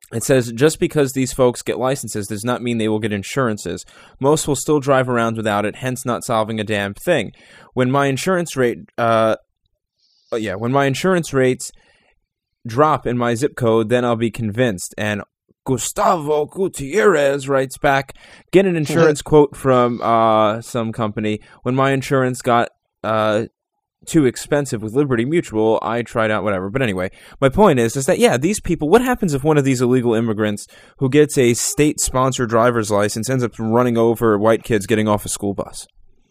It says, just because these folks get licenses does not mean they will get insurances. Most will still drive around without it, hence not solving a damn thing. When my insurance rate, uh, oh yeah, when my insurance rates drop in my zip code, then I'll be convinced. And Gustavo Gutierrez writes back, get an insurance quote from uh, some company. When my insurance got uh, too expensive with Liberty Mutual, I tried out whatever. But anyway, my point is, is that, yeah, these people, what happens if one of these illegal immigrants who gets a state-sponsored driver's license ends up running over white kids getting off a school bus?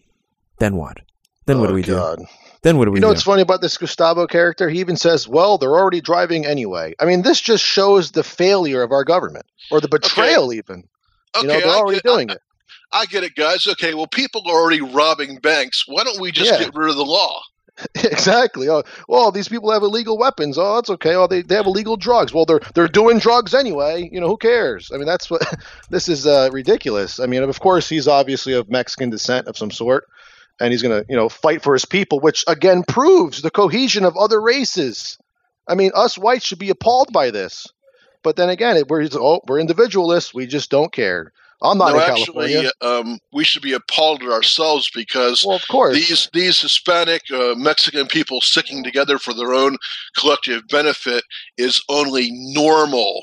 Then what? Then oh, what do we God. do? Then what do we You know do? what's funny about this Gustavo character? He even says, well, they're already driving anyway. I mean, this just shows the failure of our government, or the betrayal okay. even. Okay, You know, they're I already get, doing I, it. I get it, guys. Okay, well, people are already robbing banks. Why don't we just Yeah. get rid of the law? Exactly. Oh, well, these people have illegal weapons. Oh, that's okay. Oh, they, they have illegal drugs. Well, they're they're doing drugs anyway. You know, who cares? I mean, that's what this is uh, ridiculous. I mean, of course, he's obviously of Mexican descent of some sort, and he's going to, you know, fight for his people, which again proves the cohesion of other races. I mean, us whites should be appalled by this, but then again, it, we're oh, we're individualists. We just don't care. I'm not no, in actually, California. um, we should be appalled at ourselves because Well, of course. these these Hispanic uh, Mexican people sticking together for their own collective benefit is only normal.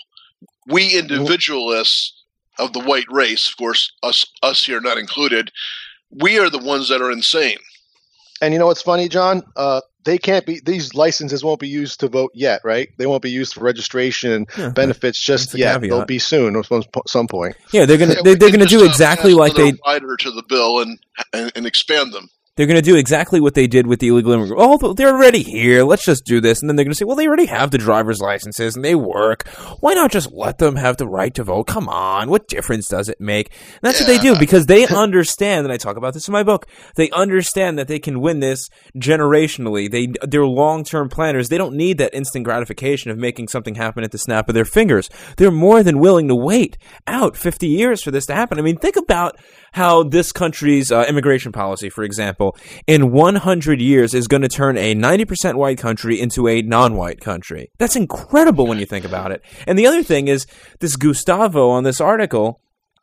We individualists of the white race, of course, us us here not included, we are the ones that are insane. And you know what's funny, John? Uh, they can't be; these licenses won't be used to vote yet, right? They won't be used for registration and Yeah, benefits just that's a yet. caveat. They'll be soon, at some some point. Yeah, they're gonna Yeah, they, we they're can gonna just, do uh, exactly add like another they rider to the bill and, and and expand them. they're gonna do exactly what they did with the illegal immigrants. Oh, they're already here. Let's just do this, and then they're gonna say, well, they already have the driver's licenses and they work. Why not just let them have the right to vote? Come on, what difference does it make? And that's what they do because they understand, and I talk about this in my book. They understand that they can win this generationally. They they're long term planners. They don't need that instant gratification of making something happen at the snap of their fingers. They're more than willing to wait out fifty years for this to happen. I mean, think about how this country's uh, immigration policy, for example, in one hundred years is going to turn a ninety percent white country into a non-white country. That's incredible when you think about it. And the other thing is, this Gustavo on this article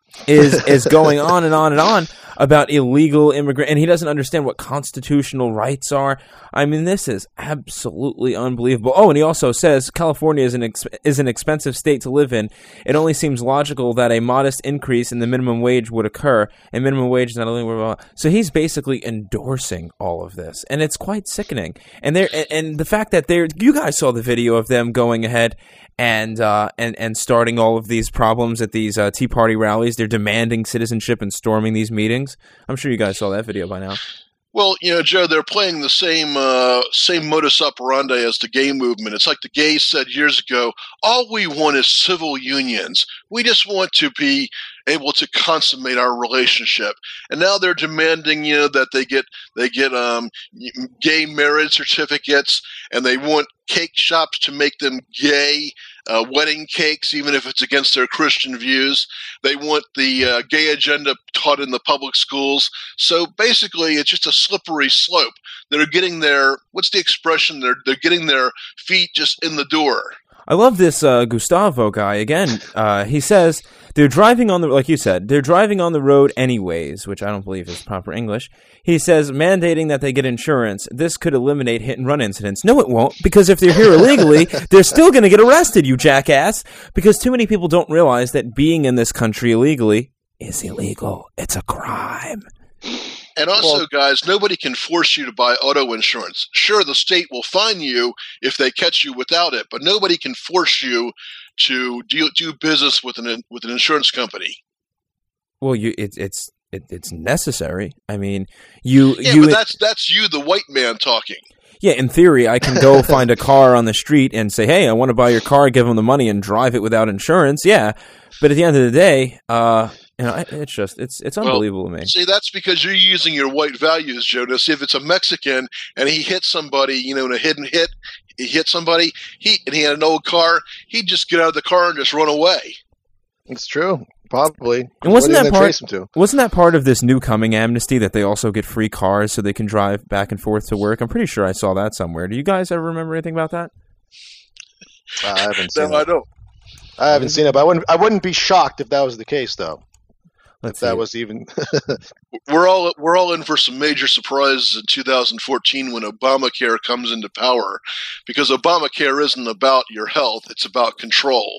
is is going on and on and on about illegal immigrant, and he doesn't understand what constitutional rights are. I mean, this is absolutely unbelievable. Oh, and he also says California is an ex- is an expensive state to live in. It only seems logical that a modest increase in the minimum wage would occur, and minimum wage is not only so he's basically endorsing all of this, and it's quite sickening. And there, and, and the fact that they're, you guys saw the video of them going ahead and uh, and and starting all of these problems at these uh, Tea Party rallies. They're demanding citizenship and storming these meetings. I'm sure you guys saw that video by now. Well, you know, Joe, they're playing the same uh, same modus operandi as the gay movement. It's like the gays said years ago, all we want is civil unions. We just want to be able to consummate our relationship. And now they're demanding, you know, that they get they get um, gay marriage certificates, and they want cake shops to make them gay uh, wedding cakes, even if it's against their Christian views. They want the uh, gay agenda taught in the public schools. So basically, it's just a slippery slope. They're getting their, what's the expression? They're they're getting their feet just in the door. I love this uh, Gustavo guy. Again, uh, he says they're driving on the, like you said, they're driving on the road anyways, which I don't believe is proper English. He says mandating that they get insurance. This could eliminate hit and run incidents. No, it won't, because if they're here illegally, they're still going to get arrested, you jackass. Because too many people don't realize that being in this country illegally is illegal. It's a crime. And also, Well, guys, nobody can force you to buy auto insurance. Sure, the state will fine you if they catch you without it, but nobody can force you to do, do business with an with an insurance company. Well, you it, it's it, it's necessary. I mean, you Yeah, you but that's that's you, the white man, talking. yeah. In theory, I can go find a car on the street and say, "Hey, I want to buy your car." Give them the money and drive it without insurance. Yeah, but at the end of the day, uh, you know, it's just it's it's unbelievable well, to me. See, that's because you're using your white values, Jonas. If it's a Mexican and he hit somebody, you know, in a hidden hit, he hit somebody, he and he had an old car, he'd just get out of the car and just run away. it's true. Probably. And wasn't What that do they part? trace them to? Wasn't that part of this new coming amnesty that they also get free cars so they can drive back and forth to work? I'm pretty sure I saw that somewhere. Do you guys ever remember anything about that? Uh, I haven't seen No, I that. don't. I haven't seen it, but I wouldn't. I wouldn't be shocked if that was the case, though. Let's if that see. was even. We're all we're all in for some major surprises in two thousand fourteen when Obamacare comes into power, because Obamacare isn't about your health; it's about control.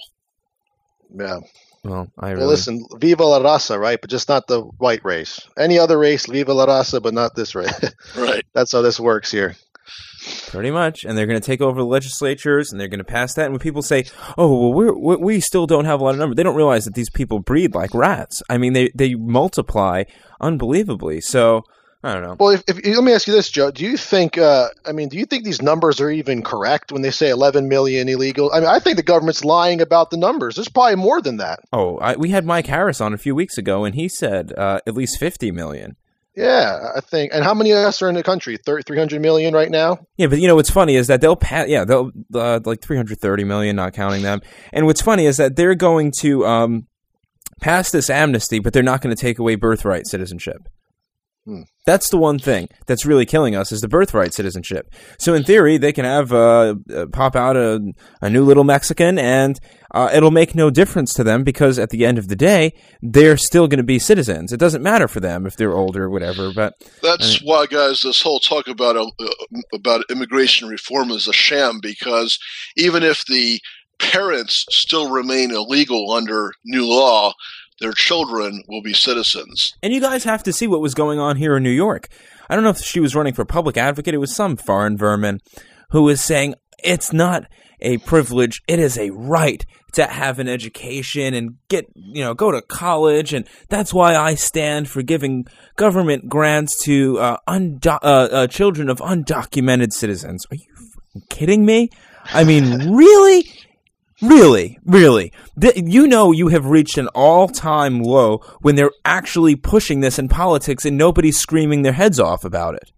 Yeah. Well, I really... Well, listen, viva la raza, right? But just not the white race. Any other race, viva la raza, but not this race. Right. That's how this works here. Pretty much, and they're going to take over the legislatures, and they're going to pass that. And when people say, "Oh, well, we're, we we still don't have a lot of numbers," they don't realize that these people breed like rats. I mean, they they multiply unbelievably. So I don't know. Well, if, if let me ask you this, Joe: do you think? Uh, I mean, do you think these numbers are even correct when they say eleven million illegal? I mean, I think the government's lying about the numbers. There's probably more than that. Oh, I, we had Mike Harris on a few weeks ago, and he said uh, at least fifty million. Yeah, I think. And how many of us are in the country? three hundred million right now? Yeah, but you know what's funny is that they'll pass, yeah, they'll, uh, like three hundred thirty million, not counting them. And what's funny is that they're going to um, pass this amnesty, but they're not going to take away birthright citizenship. Hmm. That's the one thing that's really killing us is the birthright citizenship. So in theory, they can have uh, uh, pop out a, a new little Mexican, and uh, it'll make no difference to them because at the end of the day, they're still going to be citizens. It doesn't matter for them if they're older or whatever. But that's uh, why, guys, this whole talk about uh, about immigration reform is a sham. Because even if the parents still remain illegal under new law, their children will be citizens. And you guys have to see what was going on here in New York. I don't know if she was running for public advocate. It was some foreign vermin who was saying it's not a privilege. It is a right to have an education and get, you know, go to college. And that's why I stand for giving government grants to uh, undo- uh, uh, children of undocumented citizens. Are you kidding me? I mean, really? Really, really. Th- you know you have reached an all-time low when they're actually pushing this in politics and nobody's screaming their heads off about it.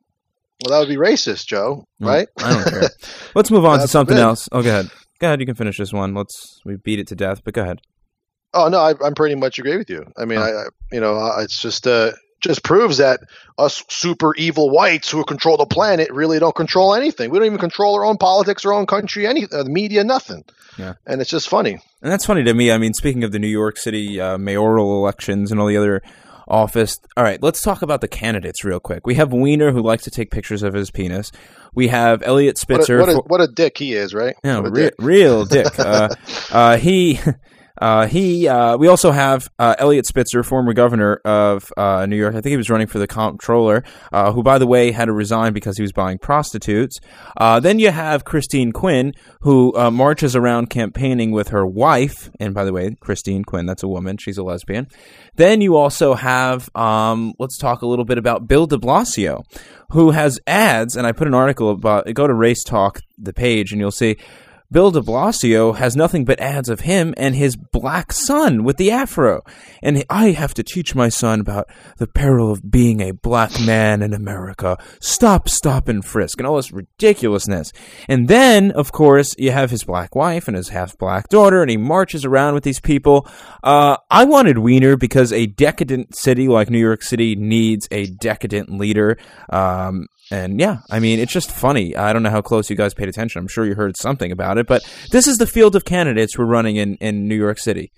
Well, that would be racist, Joe, right? I don't care. Let's move on to something big. else. Oh, go ahead. Go ahead, you can finish this one. Let's we beat it to death, but go ahead. Oh, no, I, I'm pretty much agree with you. I mean, oh. I, I, you know, it's just uh, just proves that us super evil whites who control the planet really don't control anything. We don't even control our own politics, our own country, any uh, the media, nothing. Yeah. And it's just funny. And that's funny to me. I mean, speaking of the New York City uh, mayoral elections and all the other office. All right, let's talk about the candidates real quick. We have Weiner, who likes to take pictures of his penis. We have Elliot Spitzer. What a, what a, what a dick he is, right? Yeah, re- dick. real dick. uh, uh, he... Uh, he. Uh, we also have uh, Elliot Spitzer, former governor of uh, New York. I think he was running for the comptroller, uh, who, by the way, had to resign because he was buying prostitutes. Uh, then you have Christine Quinn, who uh, marches around campaigning with her wife. And by the way, Christine Quinn, that's a woman. She's a lesbian. Then you also have, um, let's talk a little bit about Bill de Blasio, who has ads. And I put an article about, go to Race Talk, the page, and you'll see Bill de Blasio has nothing but ads of him and his black son with the afro. And I have to teach my son about the peril of being a black man in America. Stop, stop, and frisk. And all this ridiculousness. And then, of course, you have his black wife and his half-black daughter, and he marches around with these people. Uh, I wanted Weiner because a decadent city like New York City needs a decadent leader. Um... And yeah, I mean, it's just funny. I don't know how close you guys paid attention. I'm sure you heard something about it, but this is the field of candidates we're running in, in New York City.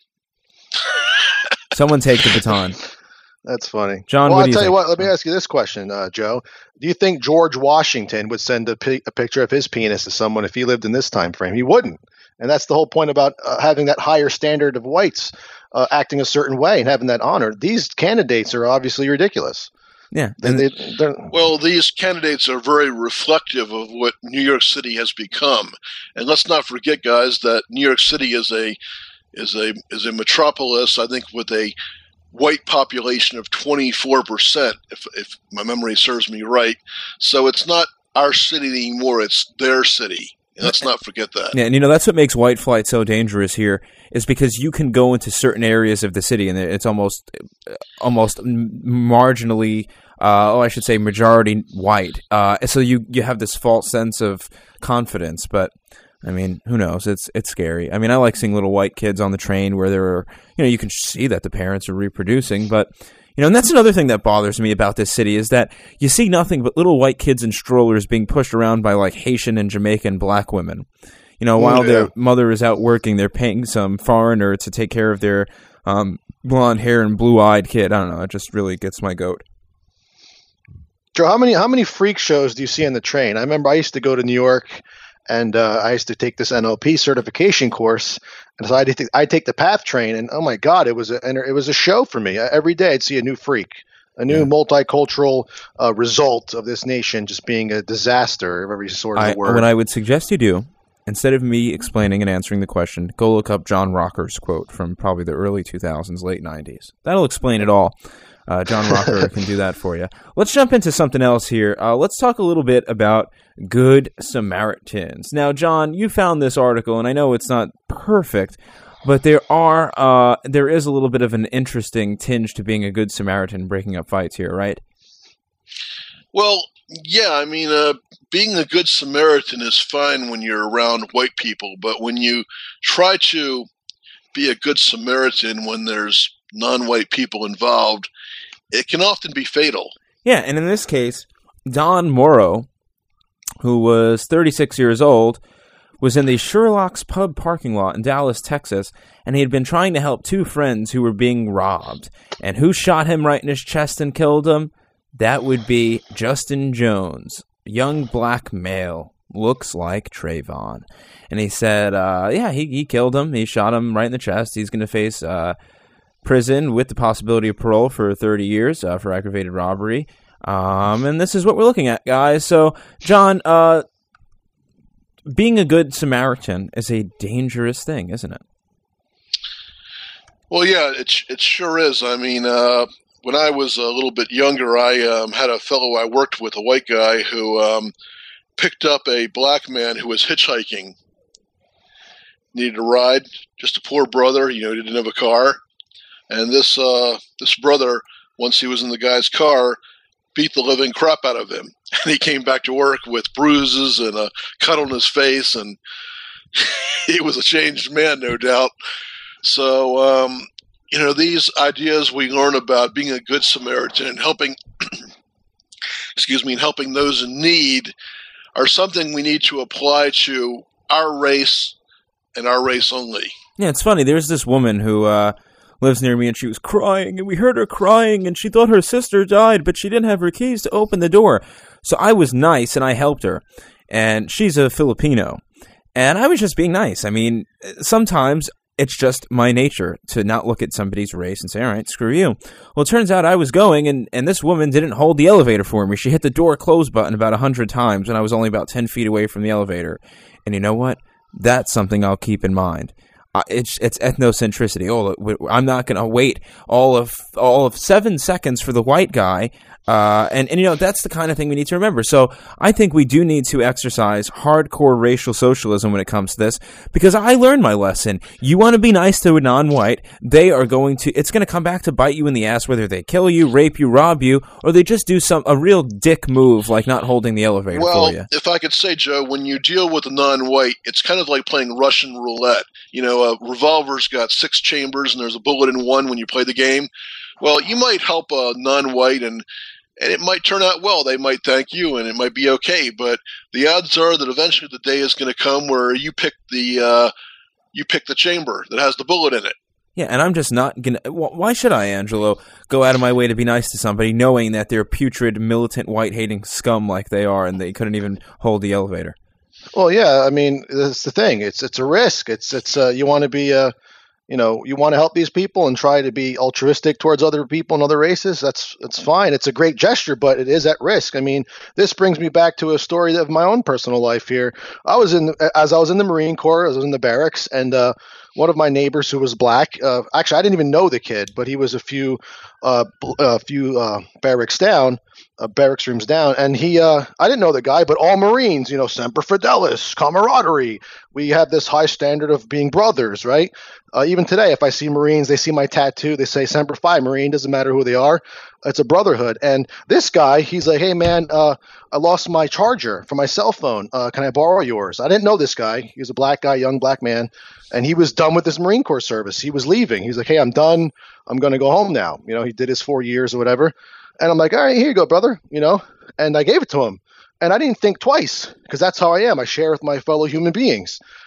Someone take the baton. That's funny. John, well, what I'll do you tell think? you what, let me ask you this question, uh, Joe. Do you think George Washington would send a, pi- a picture of his penis to someone if he lived in this time frame? He wouldn't. And that's the whole point about uh, having that higher standard of whites uh, acting a certain way and having that honor. These candidates are obviously ridiculous. Yeah. They, they, well, these candidates are very reflective of what New York City has become, and let's not forget, guys, that New York City is a is a is a metropolis. I think with a white population of twenty-four percent, if if my memory serves me right. So it's not our city anymore; it's their city. And let's not forget that. Yeah, and you know that's what makes white flight so dangerous here is because you can go into certain areas of the city and it's almost, almost marginally, uh, oh, I should say, majority white. Uh, so you you have this false sense of confidence, but I mean, who knows? It's it's scary. I mean, I like seeing little white kids on the train where there are, you know, you can see that the parents are reproducing, but. You know, and that's another thing that bothers me about this city is that you see nothing but little white kids in strollers being pushed around by like Haitian and Jamaican black women. You know, while Yeah. their mother is out working, they're paying some foreigner to take care of their um, blonde hair and blue-eyed kid. I don't know. It just really gets my goat. Joe, how many how many freak shows do you see on the train? I remember I used to go to New York, and uh, I used to take this N L P certification course, and so I would take I take the PATH train, and oh my God, it was a it was a show for me. Every day I'd see a new freak, a new Yeah. multicultural uh, result of this nation just being a disaster of every sort of I, the word. what I would suggest you do, instead of me explaining and answering the question, go look up John Rocker's quote from probably the early two thousands, late nineties. That'll explain it all. Uh, John Rocker can do that for you. Let's jump into something else here. Uh, let's talk a little bit about Good Samaritans. Now, John, you found this article, and I know it's not perfect, but there are uh, there is a little bit of an interesting tinge to being a good Samaritan breaking up fights here, right? Well, yeah, I mean, uh, being a good Samaritan is fine when you're around white people, but when you try to be a good Samaritan when there's non-white people involved, it can often be fatal. Yeah, and in this case, Don Morrow, who was thirty-six years old, was in the Sherlock's Pub parking lot in Dallas, Texas, and he had been trying to help two friends who were being robbed. And who shot him right in his chest and killed him? That would be Justin Jones, a young black male, looks like Trayvon. And he said, uh, yeah, he, he killed him. He shot him right in the chest. He's going to face uh, prison with the possibility of parole for thirty years uh, for aggravated robbery. Um, and this is what we're looking at, guys. So, John, uh, being a good Samaritan is a dangerous thing, isn't it? Well, yeah, it, it sure is. I mean, uh, when I was a little bit younger, I um, had a fellow I worked with, a white guy, who um, picked up a black man who was hitchhiking. Needed a ride, just a poor brother, you know, he didn't have a car. And this uh, this brother, once he was in the guy's car, beat the living crap out of him. And he came back to work with bruises and a cut on his face, and he was a changed man, no doubt. So, um, you know, these ideas we learn about being a good Samaritan and helping, excuse me, and helping those in need are something we need to apply to our race and our race only. Yeah, it's funny. There's this woman who uh, lives near me, and she was crying, and we heard her crying, and she thought her sister died, but she didn't have her keys to open the door. So I was nice, and I helped her. And she's a Filipino. And I was just being nice. I mean, sometimes it's just my nature to not look at somebody's race and say, all right, screw you. Well, it turns out I was going, and, and this woman didn't hold the elevator for me. She hit the door close button about a hundred times when I was only about ten feet away from the elevator. And you know what? That's something I'll keep in mind. Uh, it's it's ethnocentricity. Oh, I'm not going to wait all of all of seven seconds for the white guy. Uh, and, and, you know, that's the kind of thing we need to remember. So I think we do need to exercise hardcore racial socialism when it comes to this, because I learned my lesson. You want to be nice to a non-white, they are going to, it's going to come back to bite you in the ass, whether they kill you, rape you, rob you, or they just do some, a real dick move like not holding the elevator well, for you. If I could say, Joe, when you deal with a non-white, it's kind of like playing Russian roulette. You know, a revolver's got six chambers and there's a bullet in one when you play the game. Well, you might help a non-white and And it might turn out well. They might thank you, and it might be okay. But the odds are that eventually the day is going to come where you pick the uh, you pick the chamber that has the bullet in it. Yeah, and I'm just not gonna. Why should I, Angelo, go out of my way to be nice to somebody, knowing that they're putrid, militant, white-hating scum like they are, and they couldn't even hold the elevator? Well, yeah, I mean, that's the thing. It's it's a risk. It's it's uh, you want to be uh, you know, you want to help these people and try to be altruistic towards other people and other races. That's that's fine. It's a great gesture, but it is at risk. I mean, this brings me back to a story of my own personal life here. I was in as I was in the Marine Corps. I was in the barracks, and uh, one of my neighbors who was black. Uh, actually, I didn't even know the kid, but he was a few uh, a few uh, barracks down. Uh, barracks rooms down, and he uh I didn't know the guy, but all Marines, you know, Semper Fidelis, camaraderie. We have this high standard of being brothers, right? Uh, even today, if I see Marines, they see my tattoo, they say Semper Fi Marine, doesn't matter who they are. It's a brotherhood. And this guy, he's like, hey man, uh I lost my charger for my cell phone. Uh can I borrow yours? I didn't know this guy. He was a black guy, young black man, and he was done with his Marine Corps service. He was leaving. He's like, hey, I'm done. I'm gonna go home now. You know, he did his four years or whatever. And I'm like, all right, here you go, brother, you know, and I gave it to him. And I didn't think twice, because that's how I am. I share with my fellow human beings.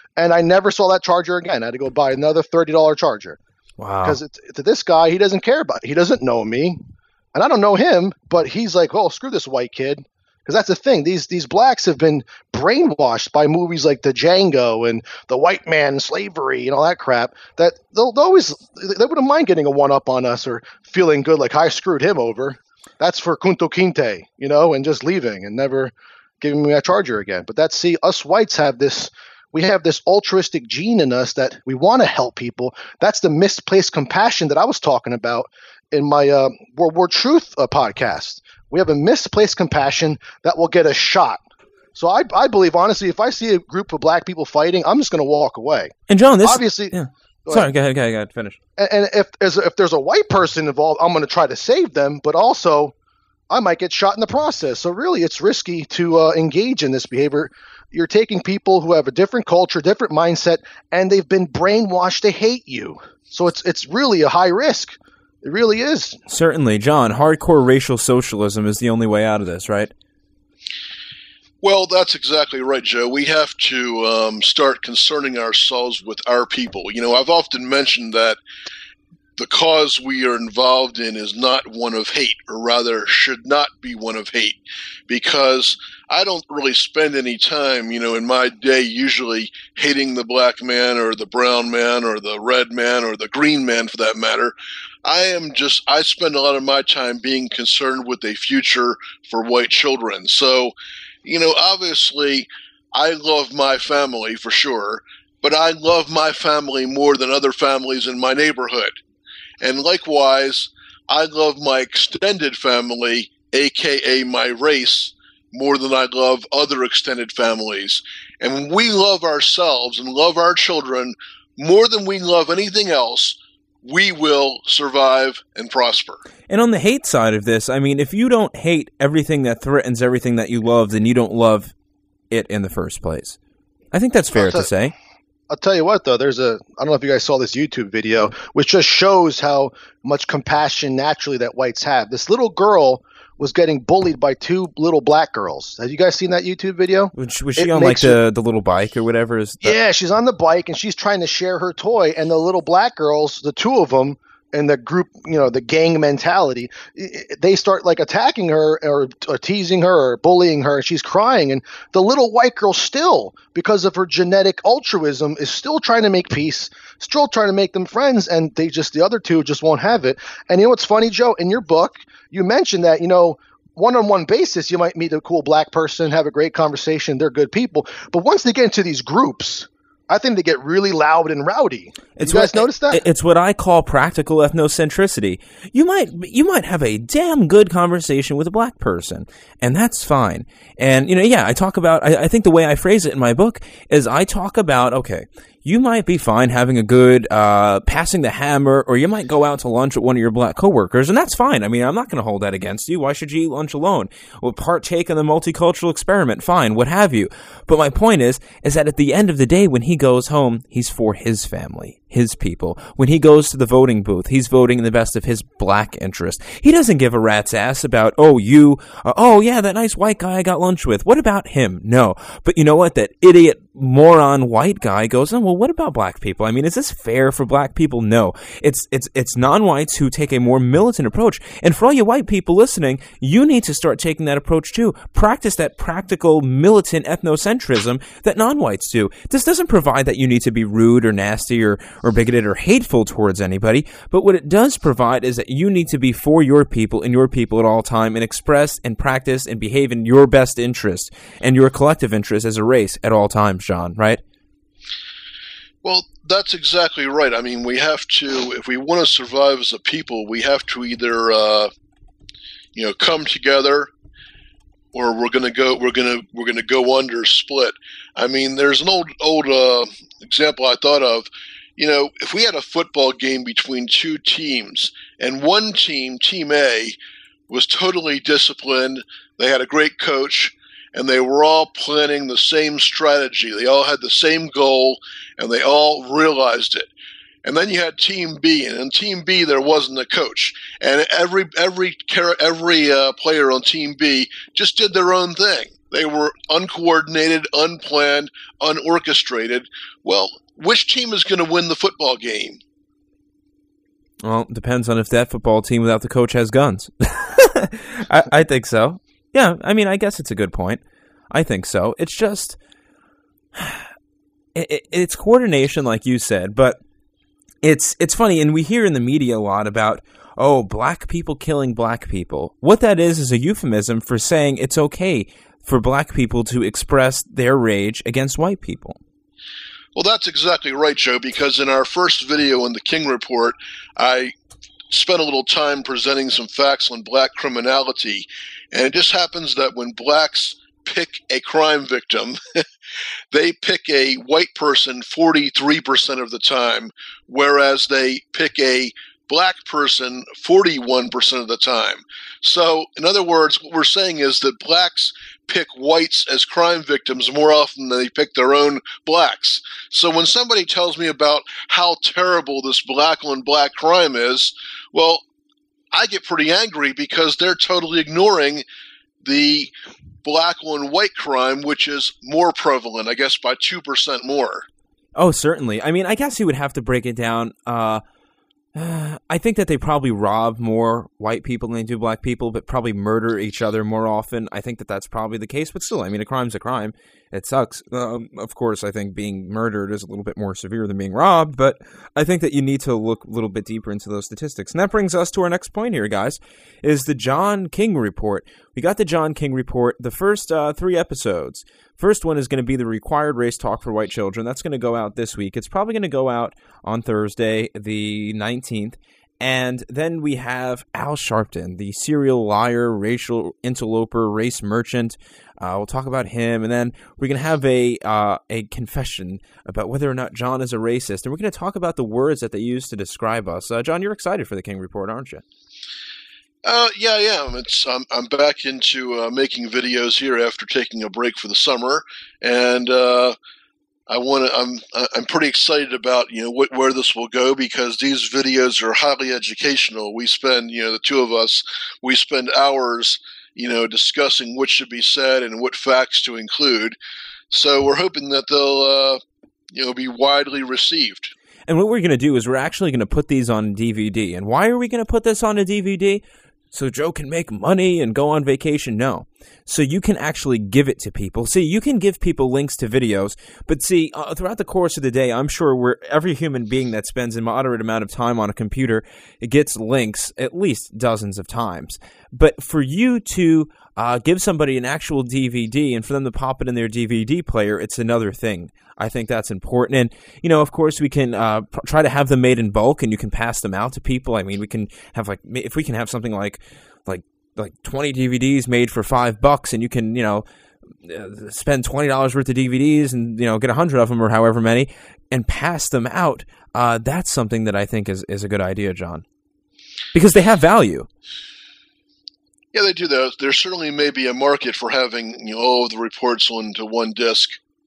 And I never saw that charger again. I had to go buy another thirty dollars charger. Wow. Because to this guy, he doesn't care about it. He doesn't know me. And I don't know him, but he's like, oh, screw this white kid. Because that's the thing. These these blacks have been brainwashed by movies like the Django and the white man slavery and all that crap. That they'll, they'll always they wouldn't mind getting a one up on us or feeling good like I screwed him over. That's for Kunto Kinte, you know, and just leaving and never giving me that charger again. But that's see, us whites have this. We have this altruistic gene in us that we want to help people. That's the misplaced compassion that I was talking about in my uh, World War Truth uh, podcast. We have a misplaced compassion that will get us shot. So I, I believe, honestly, if I see a group of black people fighting, I'm just going to walk away. And John, this obviously. Yeah. Go Sorry, go ahead, go ahead, go ahead, finish. And, and if there's if there's a white person involved, I'm going to try to save them, but also I might get shot in the process. So really, it's risky to uh, engage in this behavior. You're taking people who have a different culture, different mindset, and they've been brainwashed to hate you. So it's it's really a high risk. It really is. Certainly. John, hardcore racial socialism is the only way out of this, right? Well, that's exactly right, Joe. We have to um, start concerning ourselves with our people. You know, I've often mentioned that the cause we are involved in is not one of hate, or rather should not be one of hate, because I don't really spend any time, you know, in my day usually hating the black man or the brown man or the red man or the green man for that matter. I am just, I spend a lot of my time being concerned with a future for white children. So, you know, obviously I love my family for sure, but I love my family more than other families in my neighborhood. And likewise, I love my extended family, aka my race, more than I love other extended families. And when we love ourselves and love our children more than we love anything else, we will survive and prosper. And on the hate side of this, I mean, if you don't hate everything that threatens everything that you love, then you don't love it in the first place. I think that's fair to say. I'll tell you what, though, there's a, I don't know if you guys saw this YouTube video, which just shows how much compassion naturally that whites have. This little girl was getting bullied by two little black girls. Have you guys seen that YouTube video? Was, was she it on like the, her, the little bike or whatever? Is that... Yeah, she's on the bike and she's trying to share her toy, and the little black girls, the two of them, and the group, you know, the gang mentality, they start like attacking her or, or teasing her or bullying her. She's crying. And the little white girl still, because of her genetic altruism, is still trying to make peace, still trying to make them friends. And they just, the other two just won't have it. And you know what's funny, Joe? In your book, you mentioned that, you know, one-on-one basis, you might meet a cool black person, have a great conversation. They're good people. But once they get into these groups, I think they get really loud and rowdy. It's you guys what, notice that? It's what I call practical ethnocentricity. You might you might have a damn good conversation with a black person, and that's fine. And, you know, yeah, I talk about, I, I think the way I phrase it in my book is I talk about, okay, you might be fine having a good uh, passing the hammer, or you might go out to lunch with one of your black coworkers, and that's fine. I mean, I'm not going to hold that against you. Why should you eat lunch alone? Or partake in the multicultural experiment, fine, what have you. But my point is, is that at the end of the day, when he goes home, he's for his family, his people. When he goes to the voting booth, he's voting in the best of his black interest. He doesn't give a rat's ass about, oh, you, uh, oh, yeah, that nice white guy I got lunch with. What about him? No. But you know what? That idiot moron white guy goes, oh, well, what about black people? I mean, is this fair for black people? No. It's it's it's non-whites who take a more militant approach. And for all you white people listening, you need to start taking that approach too. Practice that practical militant ethnocentrism that non-whites do. This doesn't provide that you need to be rude or nasty or, or bigoted or hateful towards anybody, but what it does provide is that you need to be for your people and your people at all time and express and practice and behave in your best interest and your collective interest as a race at all times, John, right? Well, that's exactly right. I mean, we have to, if we want to survive as a people, we have to either, uh, you know, come together, or we're gonna go, we're gonna, we're gonna go under, split. I mean, there's an old, old uh, example I thought of. You know, if we had a football game between two teams, and one team, Team A, was totally disciplined, they had a great coach, and they were all planning the same strategy. They all had the same goal, and they all realized it. And then you had Team B, and in Team B there wasn't a coach, and every every every uh, player on Team B just did their own thing. They were uncoordinated, unplanned, unorchestrated. Well, which team is going to win the football game? Well, it depends on if that football team without the coach has guns. I, I think so. Yeah, I mean, I guess it's a good point. I think so. It's just, it, it, it's coordination, like you said, but it's it's funny, and we hear in the media a lot about, oh, black people killing black people. What that is is a euphemism for saying it's okay for black people to express their rage against white people. Well, that's exactly right, Joe, because in our first video on the King Report, I spent a little time presenting some facts on black criminality, and it just happens that when blacks pick a crime victim, they pick a white person forty-three percent of the time, whereas they pick a black person forty-one percent of the time. So, in other words, what we're saying is that blacks pick whites as crime victims more often than they pick their own blacks. So when somebody tells me about how terrible this black on black crime is, well, I get pretty angry because they're totally ignoring the black on white crime, which is more prevalent, I guess, by two percent more. Oh, certainly. I mean, I guess you would have to break it down. Uh, uh, I think that they probably rob more white people than they do black people, but probably murder each other more often. I think that that's probably the case. But still, I mean, a crime's a crime. It sucks. Um, of course, I think being murdered is a little bit more severe than being robbed, but I think that you need to look a little bit deeper into those statistics. And that brings us to our next point here, guys, is the John King Report. We got the John King Report, the first uh, three episodes. First one is going to be the required race talk for white children. That's going to go out this week. It's probably going to go out on Thursday, the nineteenth. And then we have Al Sharpton, the serial liar, racial interloper, race merchant. Uh, we'll talk about him. And then we're going to have a uh, a confession about whether or not John is a racist. And we're going to talk about the words that they use to describe us. Uh, John, you're excited for the King Report, aren't you? Uh, yeah, I am. It's I'm I'm back into uh, making videos here after taking a break for the summer, and uh, I want to. I'm I'm pretty excited about you know wh- where this will go, because these videos are highly educational. We spend you know the two of us we spend hours you know discussing what should be said and what facts to include. So we're hoping that they'll uh, you know be widely received. And what we're going to do is we're actually going to put these on D V D. And why are we going to put this on a D V D? So Joe can make money and go on vacation? No. So you can actually give it to people. See, you can give people links to videos, but see, uh, throughout the course of the day, I'm sure we're, every human being that spends a moderate amount of time on a computer, it gets links at least dozens of times. But for you to uh, give somebody an actual D V D and for them to pop it in their D V D player, it's another thing. I think that's important. And, you know, of course, we can uh, pr- try to have them made in bulk and you can pass them out to people. I mean, we can have like, if we can have something like, like, like twenty D V Ds made for five bucks and you can, you know, spend twenty dollars worth of D V Ds and, you know, get a hundred of them or however many and pass them out. Uh, that's something that I think is, is a good idea, John, because they have value. Yeah, they do that. There certainly may be a market for having you know all of the reports onto one disc.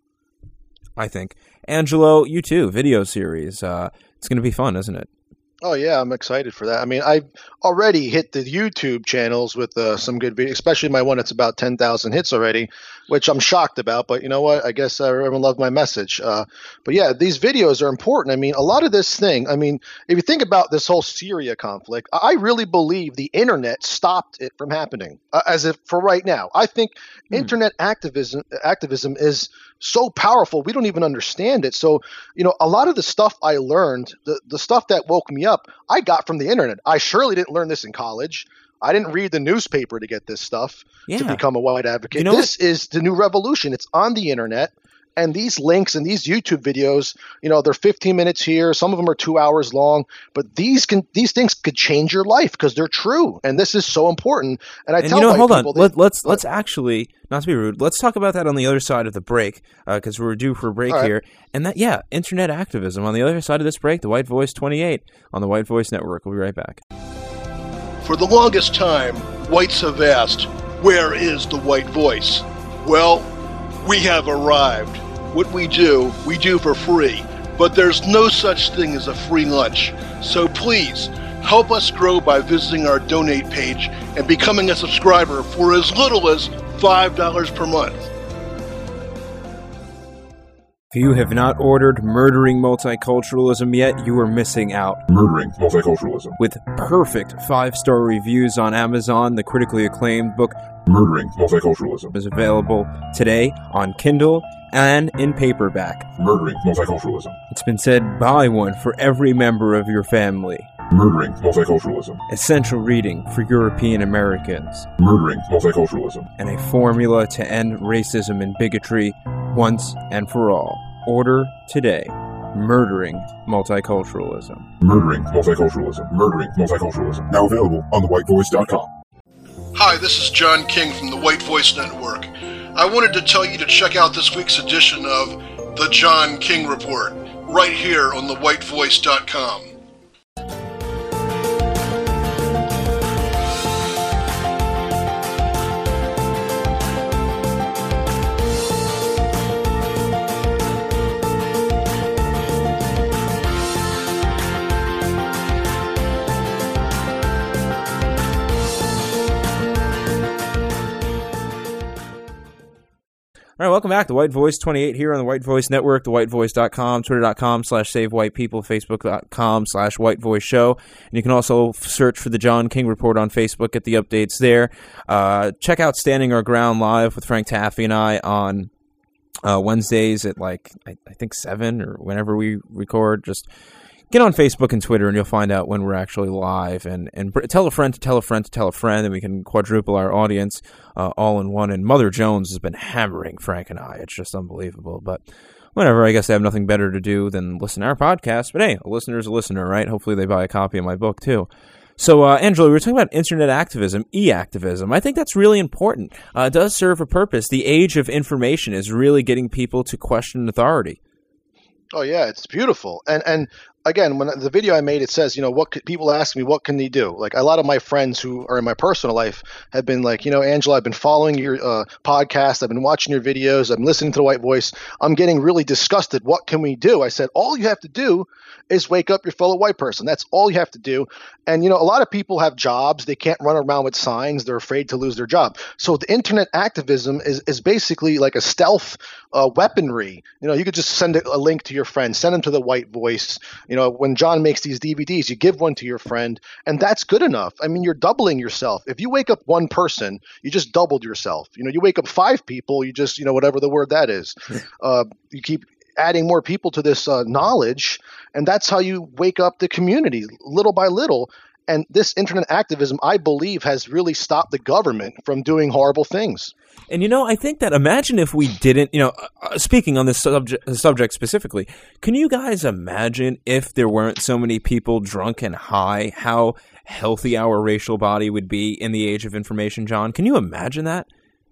I think. Angelo, you too, video series. Uh, it's going to be fun, isn't it? Oh, yeah, I'm excited for that. I mean, I've already hit the YouTube channels with uh, some good videos, especially my one that's about ten thousand hits already, which I'm shocked about. But you know what? I guess uh, everyone loved my message. Uh, but yeah, these videos are important. I mean, a lot of this thing, I mean, if you think about this whole Syria conflict, I really believe the internet stopped it from happening, uh, as if for right now. I think hmm. internet activism activism is so powerful, we don't even understand it. So, you know, a lot of the stuff I learned, the, the stuff that woke me up, I got from the internet. I surely didn't learn this in college. I didn't read the newspaper to get this stuff yeah. to become a white advocate. You know, this is the new revolution. It's on the internet. And these links and these YouTube videos, you know, they're fifteen minutes here. Some of them are two hours long. But these can these things could change your life because they're true. And this is so important. And I and tell you know, hold people, on. They, Let, let's let's actually, not to be rude, let's talk about that on the other side of the break because uh, we're due for a break right. here. And that, yeah, internet activism on the other side of this break, the White Voice twenty-eight on the White Voice Network. We'll be right back. For the longest time, whites have asked, where is the white voice? Well, we have arrived. What we do, we do for free. But there's no such thing as a free lunch. So please, help us grow by visiting our donate page and becoming a subscriber for as little as five dollars per month. If you have not ordered Murdering Multiculturalism yet, you are missing out. Murdering Multiculturalism. With perfect five-star reviews on Amazon, the critically acclaimed book Murdering Multiculturalism is available today on Kindle and in paperback. Murdering Multiculturalism. It's been said, buy one for every member of your family. Murdering Multiculturalism. Essential reading for European Americans. Murdering Multiculturalism. And a formula to end racism and bigotry once and for all. Order today. Murdering Multiculturalism. Murdering Multiculturalism. Murdering Multiculturalism. Now available on the white voice dot com. Hi, this is John King from the White Voice Network. I wanted to tell you to check out this week's edition of The John King Report, right here on the white voice dot com. All right, welcome back to White Voice twenty-eight here on the White Voice Network, the white voice dot com, twitter dot com slash save white people, facebook dot com slash white voice show. And you can also search for the John King Report on Facebook, get the updates there. Uh, check out Standing Our Ground Live with Frank Taffy and I on uh, Wednesdays at like, I, I think seven or whenever we record. Just get on Facebook and Twitter and you'll find out when we're actually live. And, and tell a friend to tell a friend to tell a friend, and we can quadruple our audience uh, all in one. And Mother Jones has been hammering Frank and I. It's just unbelievable. But whatever, I guess they have nothing better to do than listen to our podcast. But hey, a listener's a listener, right? Hopefully they buy a copy of my book too. So, uh, Angela, we were talking about internet activism, e-activism. I think that's really important. Uh, it does serve a purpose. The age of information is really getting people to question authority. Oh yeah, it's beautiful. And and again, when the video I made, it says, you know, what could, people ask me, what can they do? Like a lot of my friends who are in my personal life have been like, you know, Angela, I've been following your uh, podcast. I've been watching your videos. I'm listening to the White Voice. I'm getting really disgusted. What can we do? I said, all you have to do is wake up your fellow white person. That's all you have to do. And, you know, a lot of people have jobs. They can't run around with signs. They're afraid to lose their job. So the internet activism is, is basically like a stealth uh, weaponry. You know, you could just send a, a link to your friend, send them to the White Voice. You know, when John makes these D V Ds, you give one to your friend, and that's good enough. I mean, you're doubling yourself. If you wake up one person, you just doubled yourself. You know, you wake up five people, you just, you know, whatever the word that is. Uh, you keep adding more people to this uh, knowledge, and that's how you wake up the community little by little. And this internet activism, I believe, has really stopped the government from doing horrible things. And, you know, I think that imagine if we didn't, you know, uh, speaking on this subject, subject specifically, can you guys imagine if there weren't so many people drunk and high, how healthy our racial body would be in the age of information, John? Can you imagine that?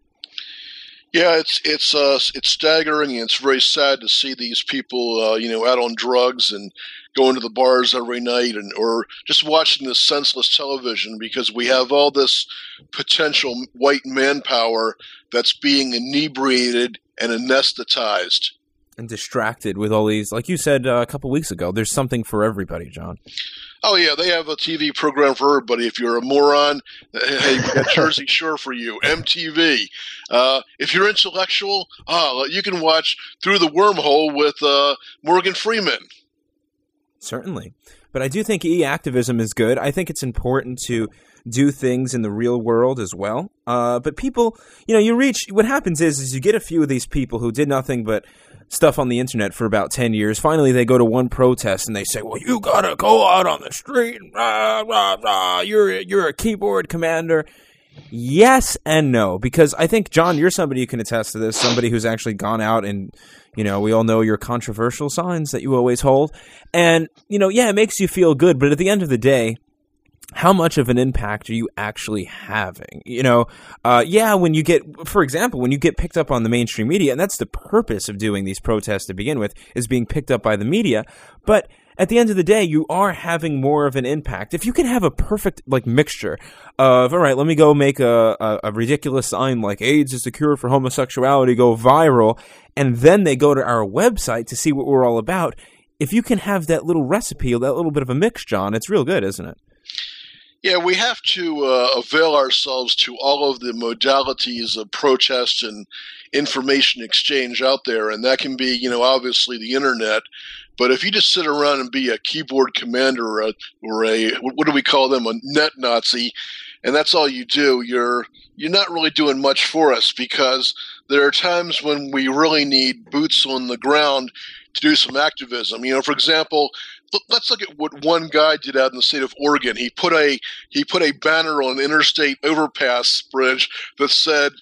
Yeah, it's it's uh it's staggering, and it's very sad to see these people, uh, you know, out on drugs and going to the bars every night, and or just watching this senseless television, because we have all this potential white manpower that's being inebriated and anesthetized and distracted with all these, like you said uh, a couple weeks ago. There's something for everybody, John. Oh, yeah, they have a T V program for everybody. If you're a moron, hey, we got Jersey Shore for you, M T V. Uh, if you're intellectual, oh, you can watch Through the Wormhole with uh, Morgan Freeman. Certainly. But I do think e-activism is good. I think it's important to do things in the real world as well. Uh, but people, you know, you reach, what happens is, is you get a few of these people who did nothing but stuff on the internet for about ten years. Finally, they go to one protest and they say, well, you gotta go out on the street. Rah, rah, rah. You're, you're a keyboard commander. Yes and no, because I think, John, you're somebody who can attest to this, somebody who's actually gone out and, you know, we all know your controversial signs that you always hold. And, you know, yeah, it makes you feel good, but at the end of the day, how much of an impact are you actually having? You know, uh, yeah, when you get, for example, when you get picked up on the mainstream media, and that's the purpose of doing these protests to begin with, is being picked up by the media. But at the end of the day, you are having more of an impact. If you can have a perfect, like, mixture of, all right, let me go make a, a, a ridiculous sign like AIDS is the cure for homosexuality, go viral, and then they go to our website to see what we're all about. If you can have that little recipe, that little bit of a mix, John, it's real good, isn't it? Yeah, we have to uh, avail ourselves to all of the modalities of protest and information exchange out there, and that can be, you know, obviously the internet. But if you just sit around and be a keyboard commander or a, or a what do we call them, a net Nazi, and that's all you do, you're you're not really doing much for us, because there are times when we really need boots on the ground to do some activism. You know, for example, let's look at what one guy did out in the state of Oregon. He put a he put a banner on an interstate overpass bridge that said,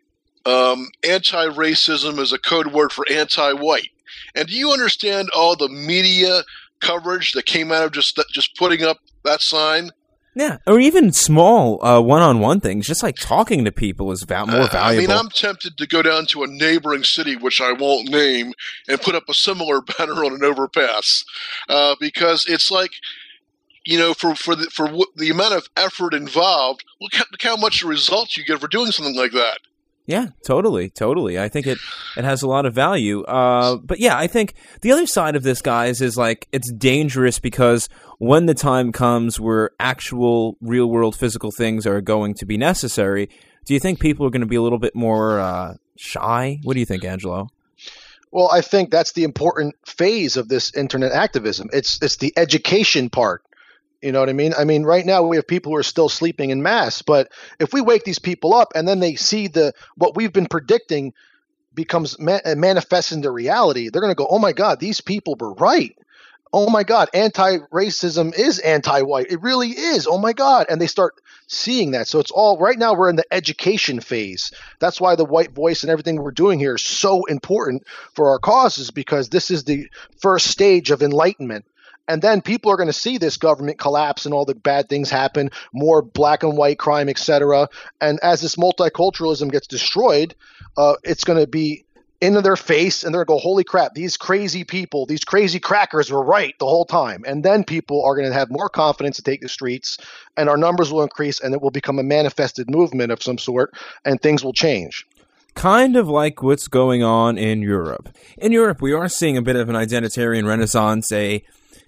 um, "Anti-racism is a code word for anti-white." And do you understand all the media coverage that came out of just just putting up that sign? Yeah, or even small uh, one-on-one things, just like talking to people is val- more valuable. Uh, I mean, I'm tempted to go down to a neighboring city, which I won't name, and put up a similar banner on an overpass, uh, because it's like, you know, for for the, for w- the amount of effort involved, look how, look how much results you get for doing something like that. Yeah, totally, totally. I think it, it has a lot of value. Uh, but yeah, I think the other side of this, guys, is like it's dangerous because when the time comes where actual real-world physical things are going to be necessary, do you think people are going to be a little bit more uh, shy? What do you think, Angelo? Well, I think that's the important phase of this internet activism. It's it's the education part. You know what I mean? I mean, right now we have people who are still sleeping in mass, but if we wake these people up and then they see the what we've been predicting becomes ma- manifests into reality, they're going to go, "Oh my God, these people were right. Oh my God, anti-racism is anti-white. It really is. Oh my God." And they start seeing that. So it's all right now we're in the education phase. That's why the White Voice and everything we're doing here is so important for our causes, because this is the first stage of enlightenment. And then people are going to see this government collapse and all the bad things happen, more black and white crime, et cetera. And as this multiculturalism gets destroyed, uh, it's going to be into their face, and they're going to go, "Holy crap, these crazy people, these crazy crackers were right the whole time." And then people are going to have more confidence to take the streets, and our numbers will increase, and it will become a manifested movement of some sort, and things will change. Kind of like what's going on in Europe. In Europe, we are seeing a bit of an identitarian renaissance, a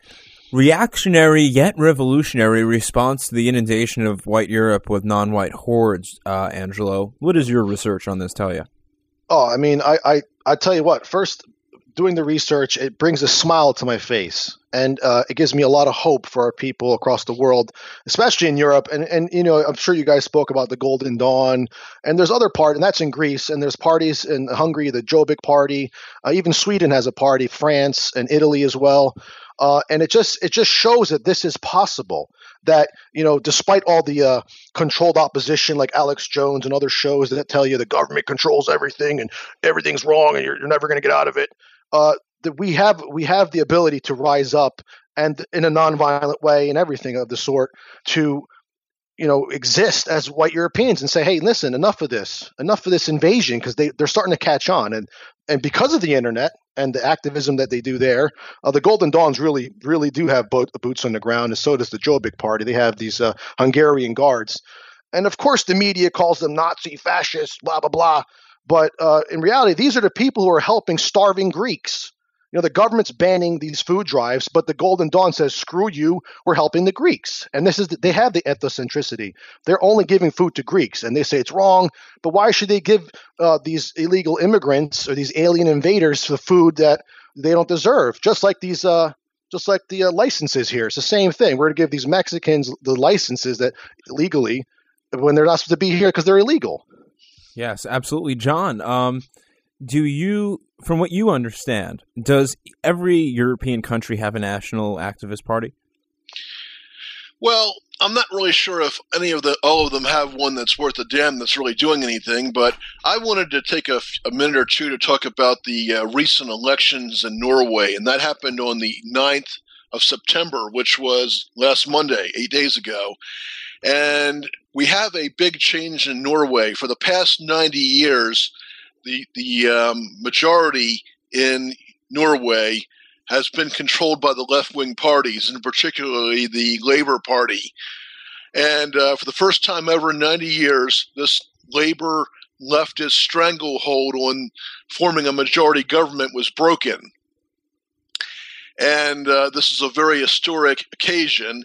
reactionary yet revolutionary response to the inundation of white Europe with non-white hordes. Uh, Angelo, what does your research on this tell you? Oh, I mean, I, I, I tell you what, first, doing the research, it brings a smile to my face, and uh, it gives me a lot of hope for our people across the world, especially in Europe. And, and you know, I'm sure you guys spoke about the Golden Dawn, and there's other part, and that's in Greece, and there's parties in Hungary, the Jobbik Party. Uh, even Sweden has a party, France and Italy as well. Uh, and it just it just shows that this is possible. That, you know, despite all the uh, controlled opposition like Alex Jones and other shows that tell you the government controls everything and everything's wrong and you're, you're never going to get out of it, uh, that we have we have the ability to rise up and in a nonviolent way and everything of the sort to, you know, exist as white Europeans and say, "Hey, listen, enough of this, enough of this invasion," because they they're starting to catch on, and and because of the internet and the activism that they do there, uh, the Golden Dawns really really do have bo- boots on the ground, and so does the Jobbik Party. They have these uh, Hungarian guards, and of course the media calls them Nazi, fascist, blah blah blah. But uh, in reality, these are the people who are helping starving Greeks. You know, the government's banning these food drives, but the Golden Dawn says, "Screw you, we're helping the Greeks." And this is the, they have the ethnocentricity. They're only giving food to Greeks, and they say it's wrong. But why should they give uh, these illegal immigrants or these alien invaders the food that they don't deserve? Just like these, uh, just like the uh, licenses here, it's the same thing. We're to give these Mexicans the licenses that illegally when they're not supposed to be here because they're illegal. Yes, absolutely, John. Um, do you, from what you understand, does every European country have a national activist party? Well, I'm not really sure if any of the all of them have one that's worth a damn that's really doing anything, but I wanted to take a, a minute or two to talk about the uh, recent elections in Norway, and that happened on the ninth of September, which was last Monday, eight days ago. And we have a big change in Norway. For the past ninety years, the the um, majority in Norway has been controlled by the left-wing parties, and particularly the Labour Party. And uh, for the first time ever in ninety years, this Labour leftist stranglehold on forming a majority government was broken. And uh, this is a very historic occasion.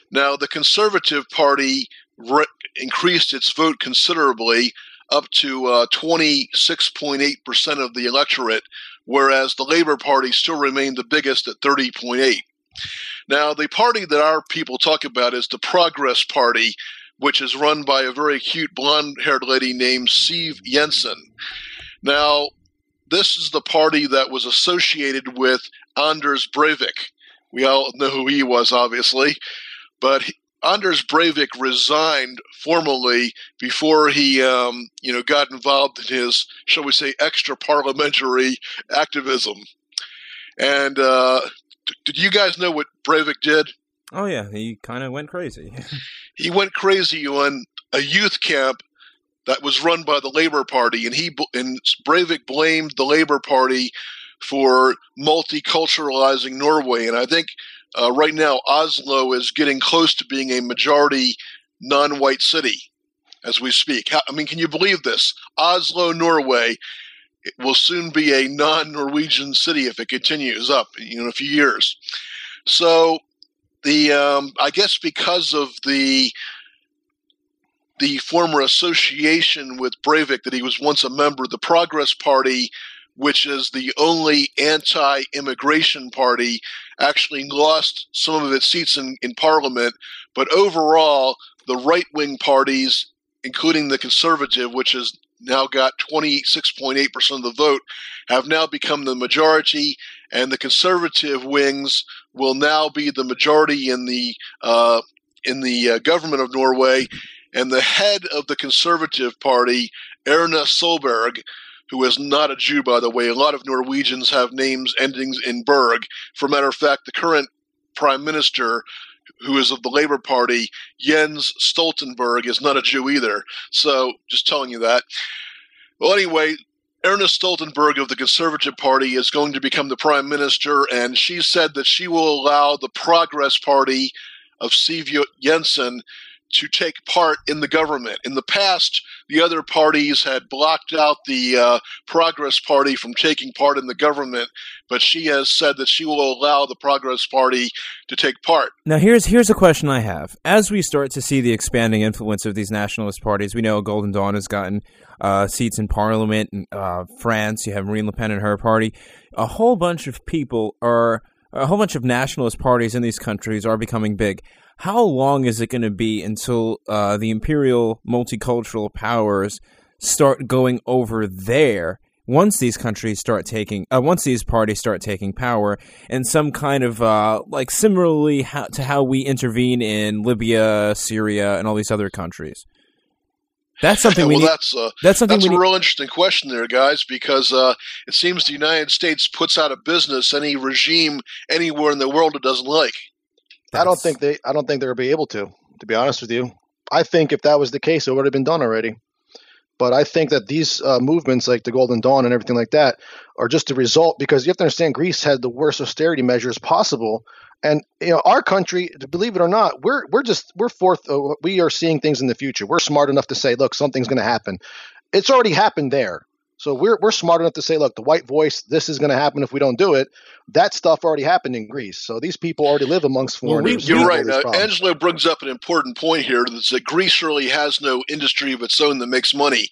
Now, the Conservative Party re- increased its vote considerably, up to uh, twenty-six point eight percent of the electorate, whereas the Labour Party still remained the biggest at thirty point eight. Now, the party that our people talk about is the Progress Party, which is run by a very cute blonde-haired lady named Siv Jensen. Now, this is the party that was associated with Anders Breivik. We all know who he was, obviously, but he, Anders Breivik resigned formally before he, um, you know, got involved in his, shall we say, extra-parliamentary activism. And uh, d- did you guys know what Breivik did? Oh, yeah, he kind of went crazy. He went crazy on a youth camp that was run by the Labour Party, and he and Breivik blamed the Labour Party for multiculturalizing Norway. And I think uh, right now Oslo is getting close to being a majority non-white city as we speak. How, I mean, can you believe this? Oslo, Norway, it will soon be a non-Norwegian city if it continues up, you know, in a few years. So the um, I guess because of the the former association with Breivik that he was once a member, the Progress Party, which is the only anti-immigration party, actually lost some of its seats in, in Parliament. But overall, the right-wing parties, including the Conservative, which has now got twenty-six point eight percent of the vote, have now become the majority, and the Conservative wings will now be the majority in the uh, in the uh, government of Norway. And the head of the Conservative Party, Erna Solberg, who is not a Jew, by the way. A lot of Norwegians have names endings in Berg. For a matter of fact, the current prime minister, who is of the Labour Party, Jens Stoltenberg, is not a Jew either. So, just telling you that. Well, anyway, Erna Stoltenberg of the Conservative Party is going to become the prime minister, and she said that she will allow the Progress Party of Siv Jensen to take part in the government. In the past, the other parties had blocked out the uh, Progress Party from taking part in the government, but she has said that she will allow the Progress Party to take part. Now, here's here's a question I have. As we start to see the expanding influence of these nationalist parties, we know Golden Dawn has gotten uh, seats in Parliament. In uh, France, you have Marine Le Pen and her party. A whole bunch of people are, a whole bunch of nationalist parties in these countries are becoming big. How long is it going to be until uh, the imperial multicultural powers start going over there once these countries start taking, uh, once these parties start taking power, and some kind of, uh, like similarly how, to how we intervene in Libya, Syria, and all these other countries? That's something yeah, we well, need. That's, uh, that's something that's we a need. real interesting question there, guys, because uh, it seems the United States puts out of business any regime anywhere in the world it doesn't like. I don't think they. I don't think they'll be able to. To be honest with you, I think if that was the case, it would have been done already. But I think that these uh, movements, like the Golden Dawn and everything like that, are just a result. Because you have to understand, Greece had the worst austerity measures possible, and you know our country. Believe it or not, we're we're just we're fourth. Uh, we are seeing things in the future. We're smart enough to say, look, something's going to happen. It's already happened there. So we're we're smart enough to say, look, the white voice, this is going to happen if we don't do it. That stuff already happened in Greece. So these people already live amongst foreigners. You're right. Now, Angelo brings up an important point here, that Greece really has no industry of its own that makes money.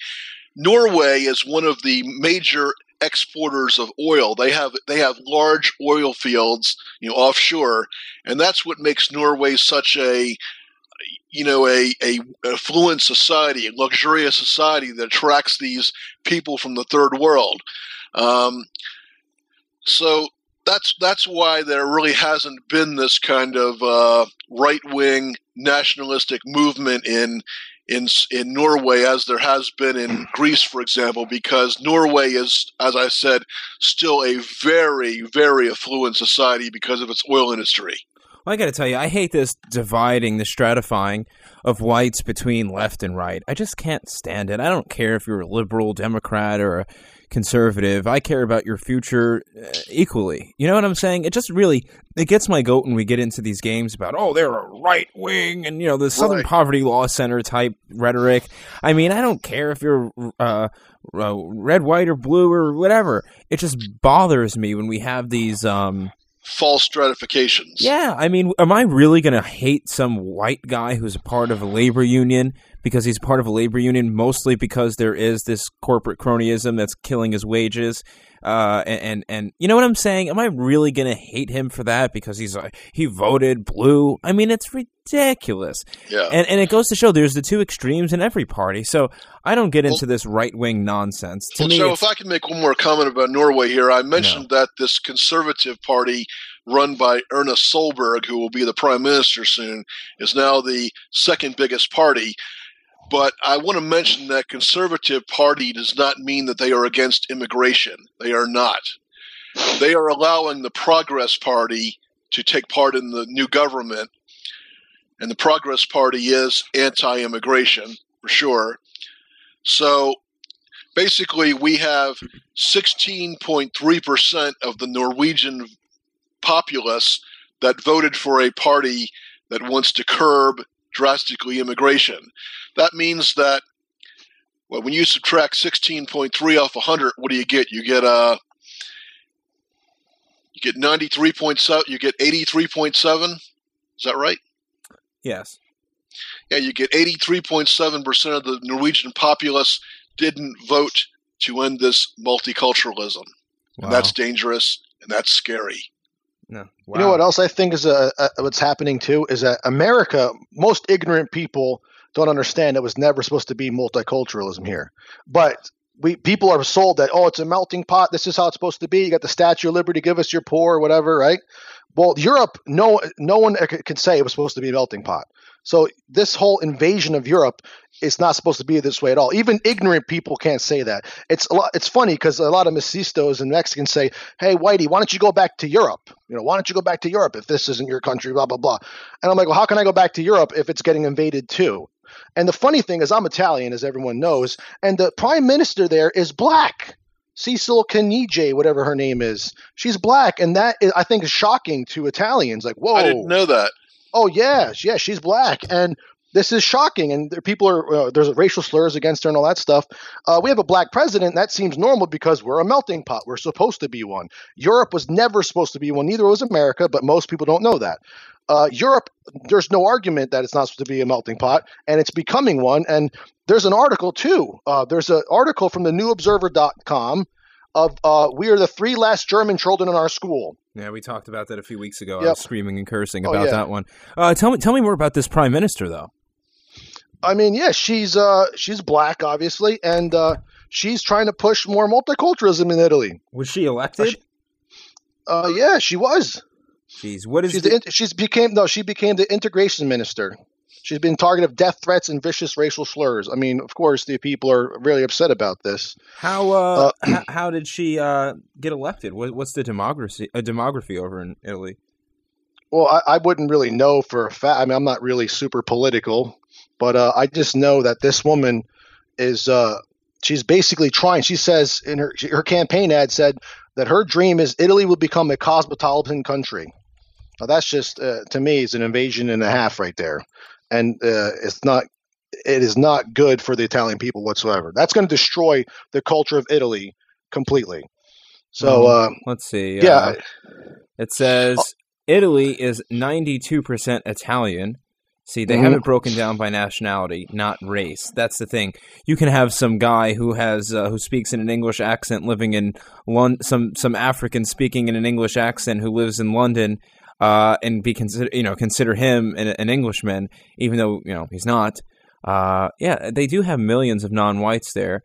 Norway is one of the major exporters of oil. They have they have large oil fields, you know, offshore, and that's what makes Norway such a you know, a, a affluent society, a luxurious society that attracts these people from the third world. Um, so that's that's why there really hasn't been this kind of uh, right-wing nationalistic movement in in in Norway as there has been in Greece, for example, because Norway is, as I said, still a very, very affluent society because of its oil industry. Well, I got to tell you, I hate this dividing, the stratifying of whites between left and right. I just can't stand it. I don't care if you're a liberal, Democrat, or a conservative. I care about your future uh, equally. You know what I'm saying? It just really, it gets my goat when we get into these games about, oh, they're a right wing and, you know, the Southern right. Poverty Law Center type rhetoric. I mean, I don't care if you're uh, uh, red, white, or blue or whatever. It just bothers me when we have these um, false stratifications. Yeah, I mean, am I really going to hate some white guy who's a part of a labor union because he's part of a labor union, mostly because there is this corporate cronyism that's killing his wages? Uh, and, and, and you know what I'm saying? Am I really going to hate him for that because he's uh, he voted blue? I mean, it's ridiculous. Yeah. And, and it goes to show there's the two extremes in every party. So I don't get into well, this right-wing nonsense. To well, me, Joe, if I can make one more comment about Norway here. I mentioned no. that this conservative party run by Erna Solberg, who will be the prime minister soon, is now the second biggest party. But I want to mention that conservative party does not mean that they are against immigration. They are not. They are allowing the Progress Party to take part in the new government. And the Progress Party is anti-immigration, for sure. So basically we have sixteen point three percent of the Norwegian populace that voted for a party that wants to curb drastically immigration. That means that, well, when you subtract sixteen point three off one hundred, what do you get? You get uh, you get ninety-three point seven. You get eighty-three point seven. Is that right? Yes. Yeah, you get eighty-three point seven percent of the Norwegian populace didn't vote to end this multiculturalism. Wow. And that's dangerous and that's scary. No. Wow. You know what else I think is a, a, what's happening too is that America, most ignorant people don't understand it was never supposed to be multiculturalism here. But we people are sold that, oh, it's a melting pot. This is how it's supposed to be. You got the Statue of Liberty, give us your poor or whatever, right? Well, Europe, no, no one can say it was supposed to be a melting pot. So this whole invasion of Europe is not supposed to be this way at all. Even ignorant people can't say that. It's a lot. It's funny because a lot of Mestizos and Mexicans say, "Hey, Whitey, why don't you go back to Europe? You know, why don't you go back to Europe if this isn't your country?" Blah blah blah. And I'm like, well, how can I go back to Europe if it's getting invaded too? And the funny thing is, I'm Italian, as everyone knows, and the prime minister there is black. Cecil Caniggia, whatever her name is, she's black, and that is, I think is shocking to Italians. Like, whoa, I didn't know that. Oh yeah, yeah, she's black, and this is shocking. And there, people are uh, there's racial slurs against her and all that stuff. Uh, we have a black president. That seems normal because we're a melting pot. We're supposed to be one. Europe was never supposed to be one. Neither was America, but most people don't know that. Uh, Europe, there's no argument that it's not supposed to be a melting pot, and it's becoming one. And there's an article too. Uh, there's an article from the new observer dot com of uh, we are the three last German children in our school. Yeah, we talked about that a few weeks ago. Yep. I was screaming and cursing oh, about yeah. that one. Uh, tell me, tell me more about this prime minister, though. I mean, yeah, she's uh, she's black, obviously, and uh, she's trying to push more multiculturalism in Italy. Was she elected? Uh, yeah, she was. Jeez, what is she's the- the, she's became no, she became the integration minister. She's been targeted of death threats and vicious racial slurs. I mean, of course, the people are really upset about this. How uh, uh how, how did she uh, get elected? What, what's the demography uh, demography over in Italy? Well, I, I wouldn't really know for a fact. I mean, I'm not really super political, but uh, I just know that this woman is uh, she's basically trying. She says in her her campaign ad said that her dream is Italy will become a cosmopolitan country. Now, that's just uh, to me is an invasion and a half right there. And uh, it's not, it is not good for the Italian people whatsoever. That's going to destroy the culture of Italy completely. So uh, let's see. Yeah, uh, it says Italy is ninety-two percent Italian. See, they mm-hmm. have it broken down by nationality, not race. That's the thing. You can have some guy who has uh, who speaks in an English accent living in London, some some African speaking in an English accent who lives in London. Uh, and be consider you know consider him an, an Englishman, even though you know he's not. Uh, yeah, they do have millions of non-whites there.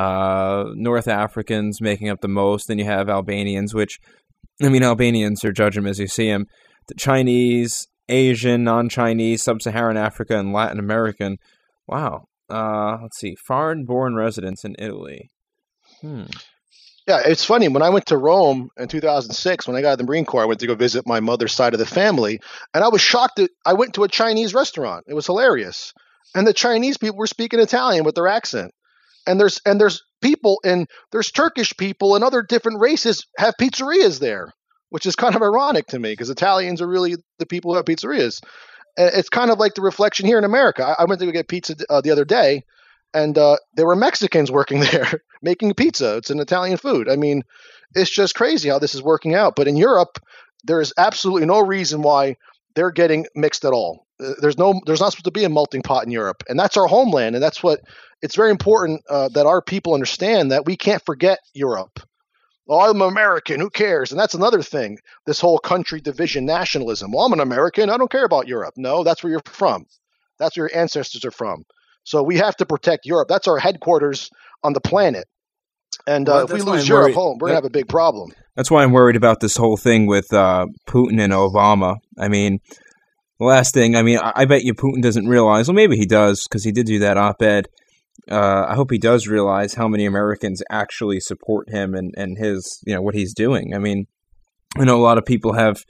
Uh, North Africans making up the most. Then you have Albanians, which I mean Albanians are judge them as you see them. The Chinese, Asian, non-Chinese, Sub-Saharan Africa, and Latin American. Wow. Uh, let's see, foreign-born residents in Italy. Hmm. Yeah, it's funny. When I went to Rome in two thousand six, when I got out of the Marine Corps, I went to go visit my mother's side of the family, and I was shocked that I went to a Chinese restaurant. It was hilarious, and the Chinese people were speaking Italian with their accent. And there's and there's people and there's Turkish people and other different races have pizzerias there, which is kind of ironic to me because Italians are really the people who have pizzerias. And it's kind of like the reflection here in America. I, I went to go get pizza uh, the other day. And uh, there were Mexicans working there making pizza. It's an Italian food. I mean, it's just crazy how this is working out. But in Europe, there is absolutely no reason why they're getting mixed at all. There's no, there's not supposed to be a melting pot in Europe, and that's our homeland, and that's what it's very important uh, that our people understand that we can't forget Europe. Oh, I'm American. Who cares? And that's another thing. This whole country division nationalism. Well, I'm an American. I don't care about Europe. No, that's where you're from. That's where your ancestors are from. So we have to protect Europe. That's our headquarters on the planet. And uh, Well, if we that's why lose I'm Europe worried- home, we're going to have a big problem. That's why I'm worried about this whole thing with uh, Putin and Obama. I mean, the last thing, I mean, I, I bet you Putin doesn't realize, well, maybe he does, because he did do that op-ed. Uh, I hope he does realize how many Americans actually support him and, and his, you know, what he's doing. I mean, I know a lot of people have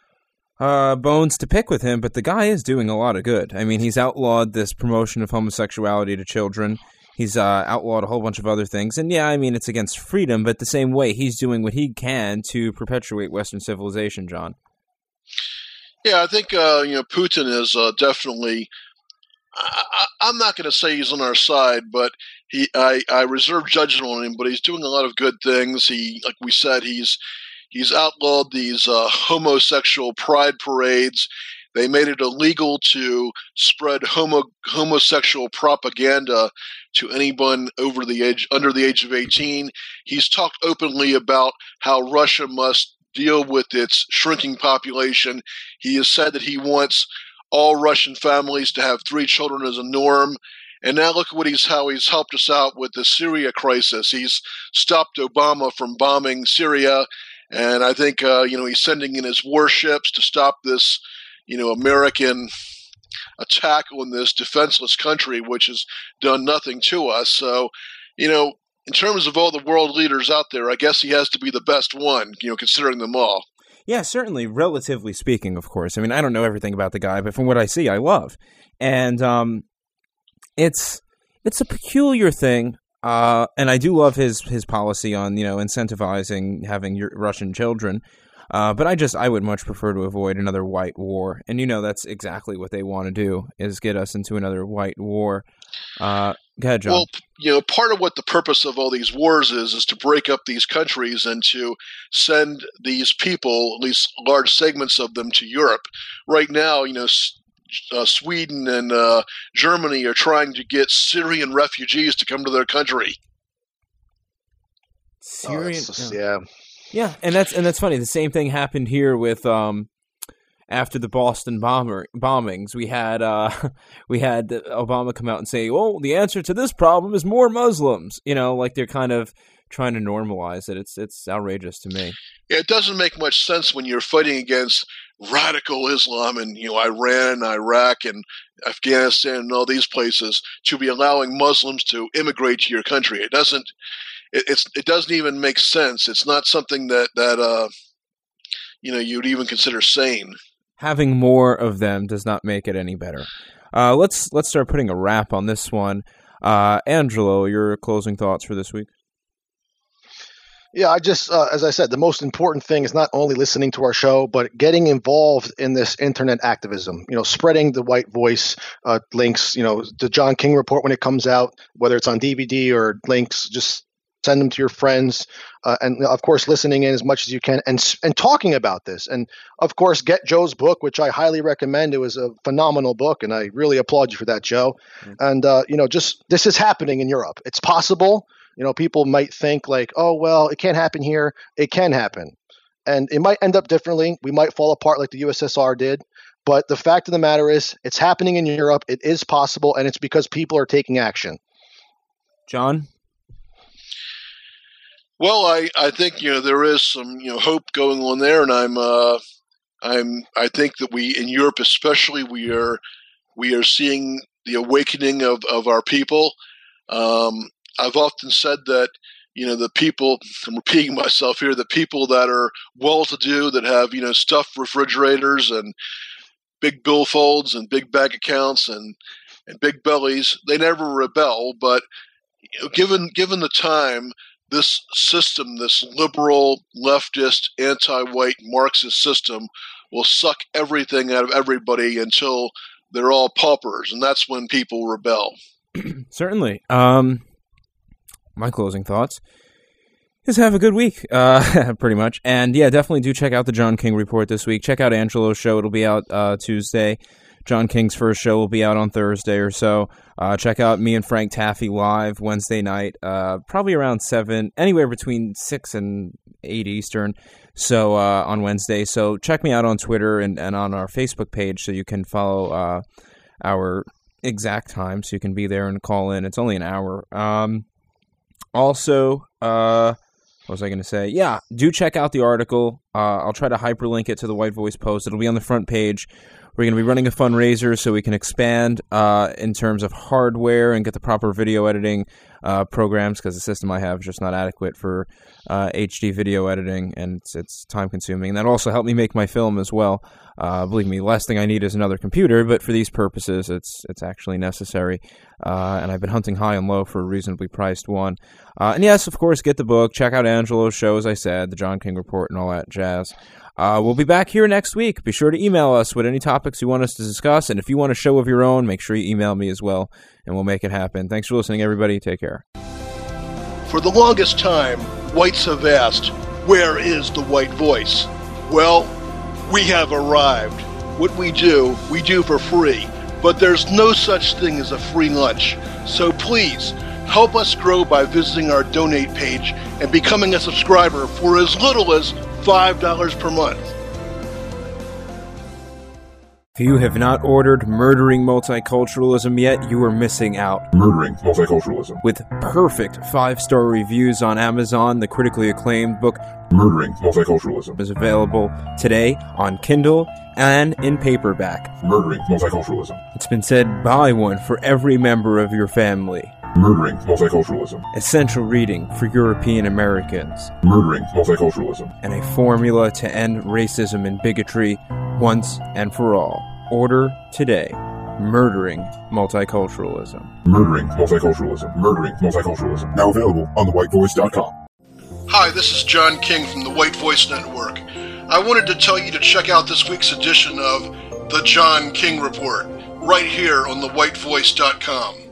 uh, bones to pick with him, but the guy is doing a lot of good. I mean, he's outlawed this promotion of homosexuality to children. He's uh, outlawed a whole bunch of other things. And yeah, I mean, it's against freedom, but the same way, he's doing what he can to perpetuate Western civilization, John. Yeah, I think uh, you know Putin is uh, definitely. I, I'm not going to say he's on our side, but he I, I reserve judgment on him. But he's doing a lot of good things. He, like we said, he's he's outlawed these uh, homosexual pride parades. They made it illegal to spread homo homosexual propaganda to anyone over the age under the age of eighteen. He's talked openly about how Russia must deal with its shrinking population. He has said that he wants all Russian families to have three children as a norm. And now look at what he's how he's helped us out with the Syria crisis. He's stopped Obama from bombing Syria, and I think uh, you know he's sending in his warships to stop this you know American attack on this defenseless country, which has done nothing to us. So, you know, in terms of all the world leaders out there, I guess he has to be the best one, you know, considering them all. Yeah, certainly, relatively speaking, of course. I mean, I don't know everything about the guy, but from what I see, I love. And um, it's it's a peculiar thing, uh, and I do love his his policy on, you know, incentivizing having your Russian children. Uh, but I just, I would much prefer to avoid another white war. And, you know, that's exactly what they want to do, is get us into another white war. Uh, go ahead, John. Well, you know, part of what the purpose of all these wars is, is to break up these countries and to send these people, at least large segments of them, to Europe. Right now, you know, uh, Sweden and uh, Germany are trying to get Syrian refugees to come to their country. Syrian, Oh, just, yeah. Yeah, and that's and that's funny. The same thing happened here with um, after the Boston bomber bombings. We had uh, we had Obama come out and say, "Well, the answer to this problem is more Muslims." You know, like they're kind of trying to normalize it. It's it's outrageous to me. Yeah, it doesn't make much sense when you're fighting against radical Islam in you know Iran, Iraq, and Afghanistan, and all these places to be allowing Muslims to immigrate to your country. It doesn't. It, it's it doesn't even make sense. It's not something that that uh, you know you'd even consider sane. Having more of them does not make it any better. Uh, let's let's start putting a wrap on this one. Uh, Angelo, your closing thoughts for this week? Yeah, I just, uh, as I said, the most important thing is not only listening to our show, but getting involved in this internet activism, you know, spreading the white voice uh, links, you know, the John King report when it comes out, whether it's on D V D or links, just send them to your friends. Uh, and of course, listening in as much as you can and, and talking about this. And of course, get Joe's book, which I highly recommend. It was a phenomenal book. And I really applaud you for that, Joe. Mm-hmm. And, uh, you know, just this is happening in Europe. It's possible. You know, people might think like, oh, well, it can't happen here. It can happen. And it might end up differently. We might fall apart like the U S S R did. But the fact of the matter is it's happening in Europe. It is possible. And it's because people are taking action. John? Well, I, I think, you know, there is some, you know, hope going on there. And I'm, uh, I'm, I think that we, in Europe especially, we are, we are seeing the awakening of, of our people. Um, I've often said that, you know, the people, I'm repeating myself here, the people that are well-to-do, that have, you know, stuffed refrigerators and big billfolds and big bank accounts and, and big bellies, they never rebel. But you know, given given the time, this system, this liberal, leftist, anti-white Marxist system will suck everything out of everybody until they're all paupers, and that's when people rebel. Certainly. Um... My closing thoughts. is have a good week, uh, pretty much. And yeah, definitely do check out the John King Report this week. Check out Angelo's show. It'll be out uh, Tuesday. John King's first show will be out on Thursday or so. Uh, check out me and Frank Taffy live Wednesday night, uh, probably around seven, anywhere between six and eight Eastern. So uh, on Wednesday. So check me out on Twitter and, and on our Facebook page so you can follow uh, our exact time so you can be there and call in. It's only an hour. Um, also, uh, what was I going to say? Yeah, do check out the article. Uh, I'll try to hyperlink it to the White Voice post. It'll be on the front page. We're going to be running a fundraiser so we can expand uh, in terms of hardware and get the proper video editing uh, programs, because the system I have is just not adequate for uh, H D video editing, and it's, it's time-consuming. And that also helped me make my film as well. Uh, believe me, last thing I need is another computer, but for these purposes, it's it's actually necessary. Uh, and I've been hunting high and low for a reasonably priced one. Uh, and yes, of course, get the book. Check out Angelo's show, as I said, the John King Report and all that jazz. Uh, we'll be back here next week. Be sure to email us with any topics you want us to discuss. And if you want a show of your own, make sure you email me as well, and we'll make it happen. Thanks for listening, everybody. Take care. For the longest time, whites have asked, where is the white voice? Well, we have arrived. What we do, we do for free. But there's no such thing as a free lunch. So please, help us grow by visiting our donate page and becoming a subscriber for as little as five dollars per month. If you have not ordered Murdering Multiculturalism yet, you are missing out. Murdering Multiculturalism. With perfect five-star reviews on Amazon, the critically acclaimed book Murdering Multiculturalism is available today on Kindle and in paperback. Murdering Multiculturalism. It's been said, buy one for every member of your family. Murdering Multiculturalism. Essential reading for European Americans. Murdering Multiculturalism. And a formula to end racism and bigotry once and for all. Order today. Murdering Multiculturalism. Murdering Multiculturalism. Murdering Multiculturalism. Now available on the white voice dot com. Hi, this is John King from the White Voice Network. I wanted to tell you to check out this week's edition of the John King Report right here on the white voice dot com.